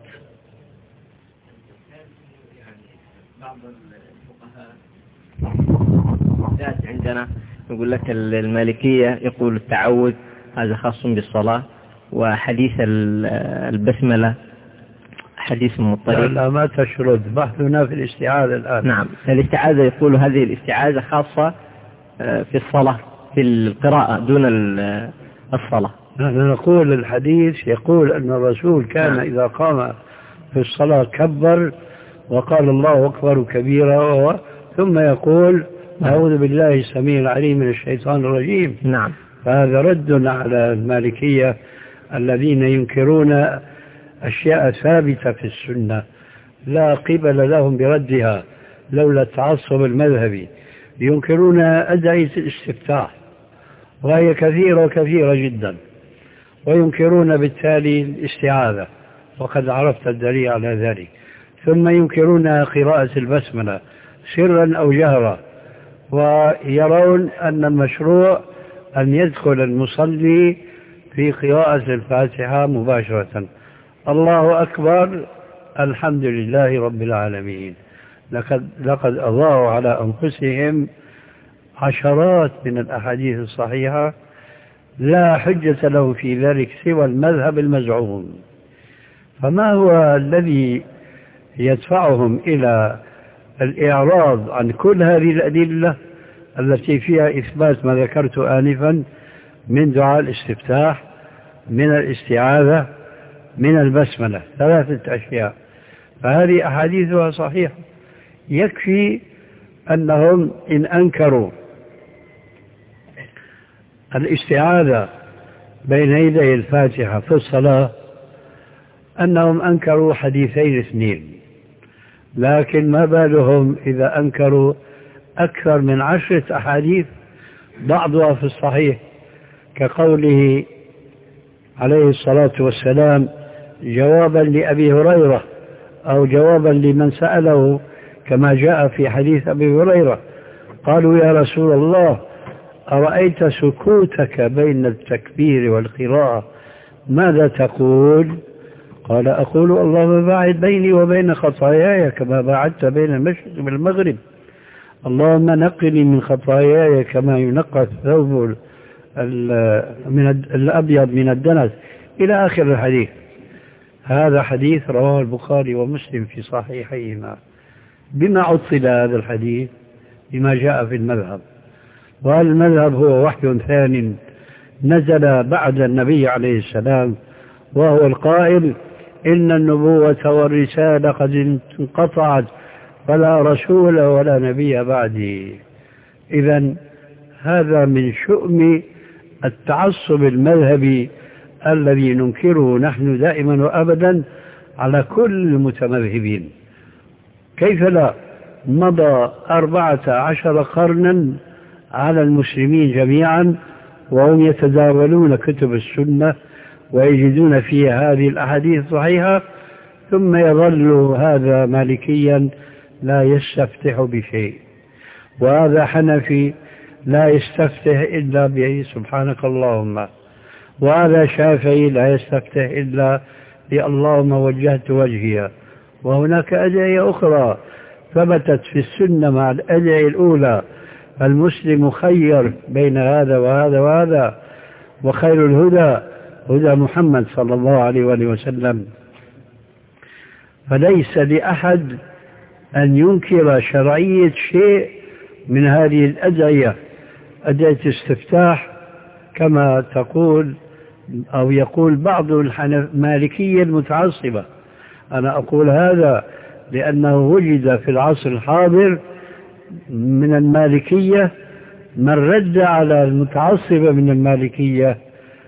بعض الفقهاء عندنا يقول لك المالكية يقول التعوذ هذا خاص بالصلاة، وحديث البسملة حديث مضطرب. لا, لا ما تشرد، بحثنا في الاستعاذة الآن. نعم، الاستعاذة يقول هذه الاستعاذة خاصة في الصلاة في القراءة دون الصلاة. نحن نقول الحديث يقول أن الرسول كان نعم. إذا قام في الصلاة كبر وقال الله أكبر كبيرا ثم يقول: أعوذ بالله السميع العليم من الشيطان الرجيم. نعم. فهذا رد على المالكية الذين ينكرون أشياء ثابتة في السنة لا قبل لهم بردها لولا التعصب المذهبي. ينكرون أدعية الاستفتاح وهي كثيرة وكثيرة جدا، وينكرون بالتالي الاستعاذة وقد عرفت الدليل على ذلك. ثم ينكرون قراءة البسملة سرا أو جهرا، ويرون أن المشروع أن يدخل المصلي في قراءة الفاتحة مباشرة. الله أكبر، الحمد لله رب العالمين. لقد, لقد أضاعوا على أنفسهم عشرات من الأحاديث الصحيحة لا حجة له في ذلك سوى المذهب المزعوم. فما هو الذي يدفعهم إلى الإعراض عن كل هذه الأدلة التي فيها إثبات ما ذكرت آنفا من دعاء الاستفتاح، من الاستعاذة، من البسملة، ثلاثة أشياء. فهذه أحاديثها صحيحة. يكفي أنهم إن أنكروا الاستعاذة بين يدي الفاتحة في الصلاة أنهم أنكروا حديثين اثنين، لكن ما بالهم إذا أنكروا أكثر من عشرة أحاديث بعضها في الصحيح، كقوله عليه الصلاة والسلام جوابا لأبي هريرة أو جوابا لمن سأله كما جاء في حديث أبي هريرة: قالوا يا رسول الله أرأيت سكوتك بين التكبير والقراءة ماذا تقول؟ قال أقول اللهم باعد بيني وبين خطاياي كما باعدت بين المشرق والمغرب، اللهم نقني من خطاياي كما ينقى الثوب من الأبيض من الدنس، إلى آخر الحديث. هذا حديث رواه البخاري ومسلم في صحيحيهما. بما عطل هذا الحديث؟ بما جاء في المذهب، والمذهب هو وحي ثاني نزل بعد النبي عليه السلام، وهو القائل إن النبوة والرسالة قد انقطعت فلا رسول ولا نبي بعدي. إذن هذا من شؤم التعصب المذهبي الذي ننكره نحن دائما وأبدا على كل المتمذهبين. كيف لا؟ مضى أربعة عشر قرنا على المسلمين جميعا وهم يتداولون كتب السنة ويجدون فيها هذه الأحاديث الصحيحة، ثم يظل هذا مالكيا لا يستفتح بشيء، وهذا حنفي لا يستفتح إلا به سبحانك اللهم، وهذا شافعي لا يستفتح إلا اللهم وجهت وجهي. وهناك أدعية أخرى ثبتت في السنة مع الأدعية الأولى، المسلم خير بين هذا وهذا وهذا، وخير الهدى هدى محمد صلى الله عليه وآله وسلم. فليس لأحد أن ينكر شرعية شيء من هذه الأدعية، أدعية استفتاح كما تقول أو يقول بعض المالكية المتعصبة. أنا أقول هذا لأنه وجد في العصر الحاضر من المالكية من رد على المتعصبة من المالكية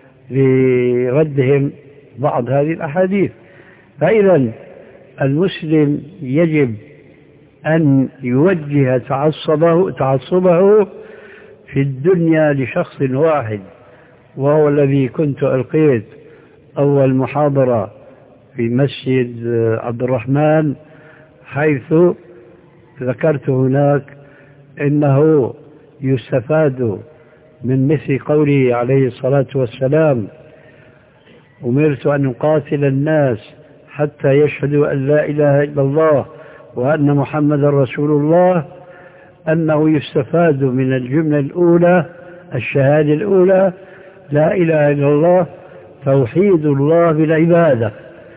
لردهم بعض هذه الأحاديث. فإذا المسلم يجب أن يوجه تعصبه, تعصبه في الدنيا لشخص واحد، وهو الذي كنت ألقيت أول محاضرة في مسجد عبد الرحمن، حيث ذكرت هناك إنه يستفاد من مثل قوله عليه الصلاة والسلام: أمرت أن أقاتل الناس حتى يشهدوا أن لا إله إلا الله وأن محمد رسول الله، أنه يستفاد من الجملة الأولى الشهادة الأولى لا إله إلا الله توحيد الله بالعبادة،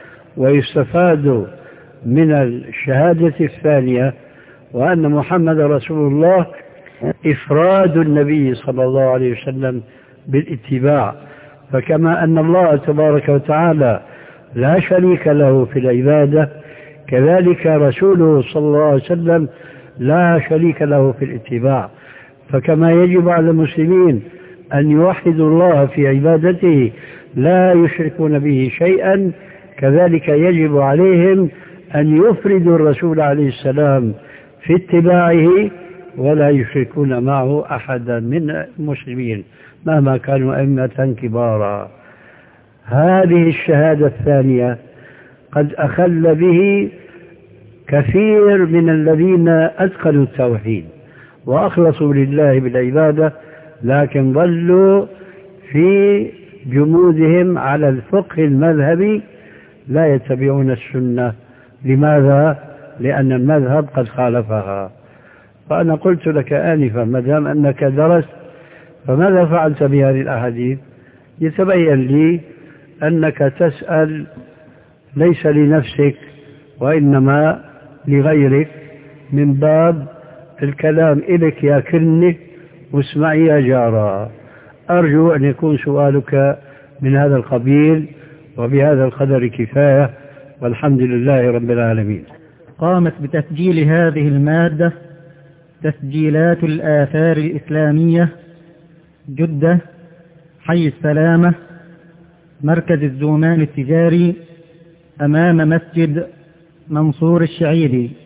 ويستفاد من الشهادة الثانية وأن محمد رسول الله إفراد النبي صلى الله عليه وسلم بالاتباع. فكما أن الله تبارك وتعالى لا شريك له في العبادة، كذلك رسوله صلى الله عليه وسلم لا شريك له في الاتباع. فكما يجب على المسلمين أن يوحدوا الله في عبادته لا يشركون به شيئا، كذلك يجب عليهم أن يفردوا الرسول عليه السلام في اتباعه ولا يشركون معه أحدا من المسلمين مهما كانوا أئمة كبارا. هذه الشهادة الثانية قد أخل به كثير من الذين أتقنوا التوحيد وأخلصوا لله بالعبادة، لكن ظلوا في جمودهم على الفقه المذهبي لا يتبعون السنة. لماذا؟ لأن المذهب قد خالفها. فأنا قلت لك آنفا ما دام أنك درست فماذا فعلت بهذه الأحاديث؟ يتبين لي أنك تسأل ليس لنفسك وإنما لغيرك من باب الكلام إليك يا كني واسمعي يا جارة. أرجو أن يكون سؤالك من هذا القبيل، وبهذا القدر كفاية، والحمد لله رب العالمين. قامت بتسجيل هذه المادة تسجيلات الآثار الإسلامية، جدة، حي السلامة، مركز الزومان التجاري، أمام مسجد منصور الشعيري.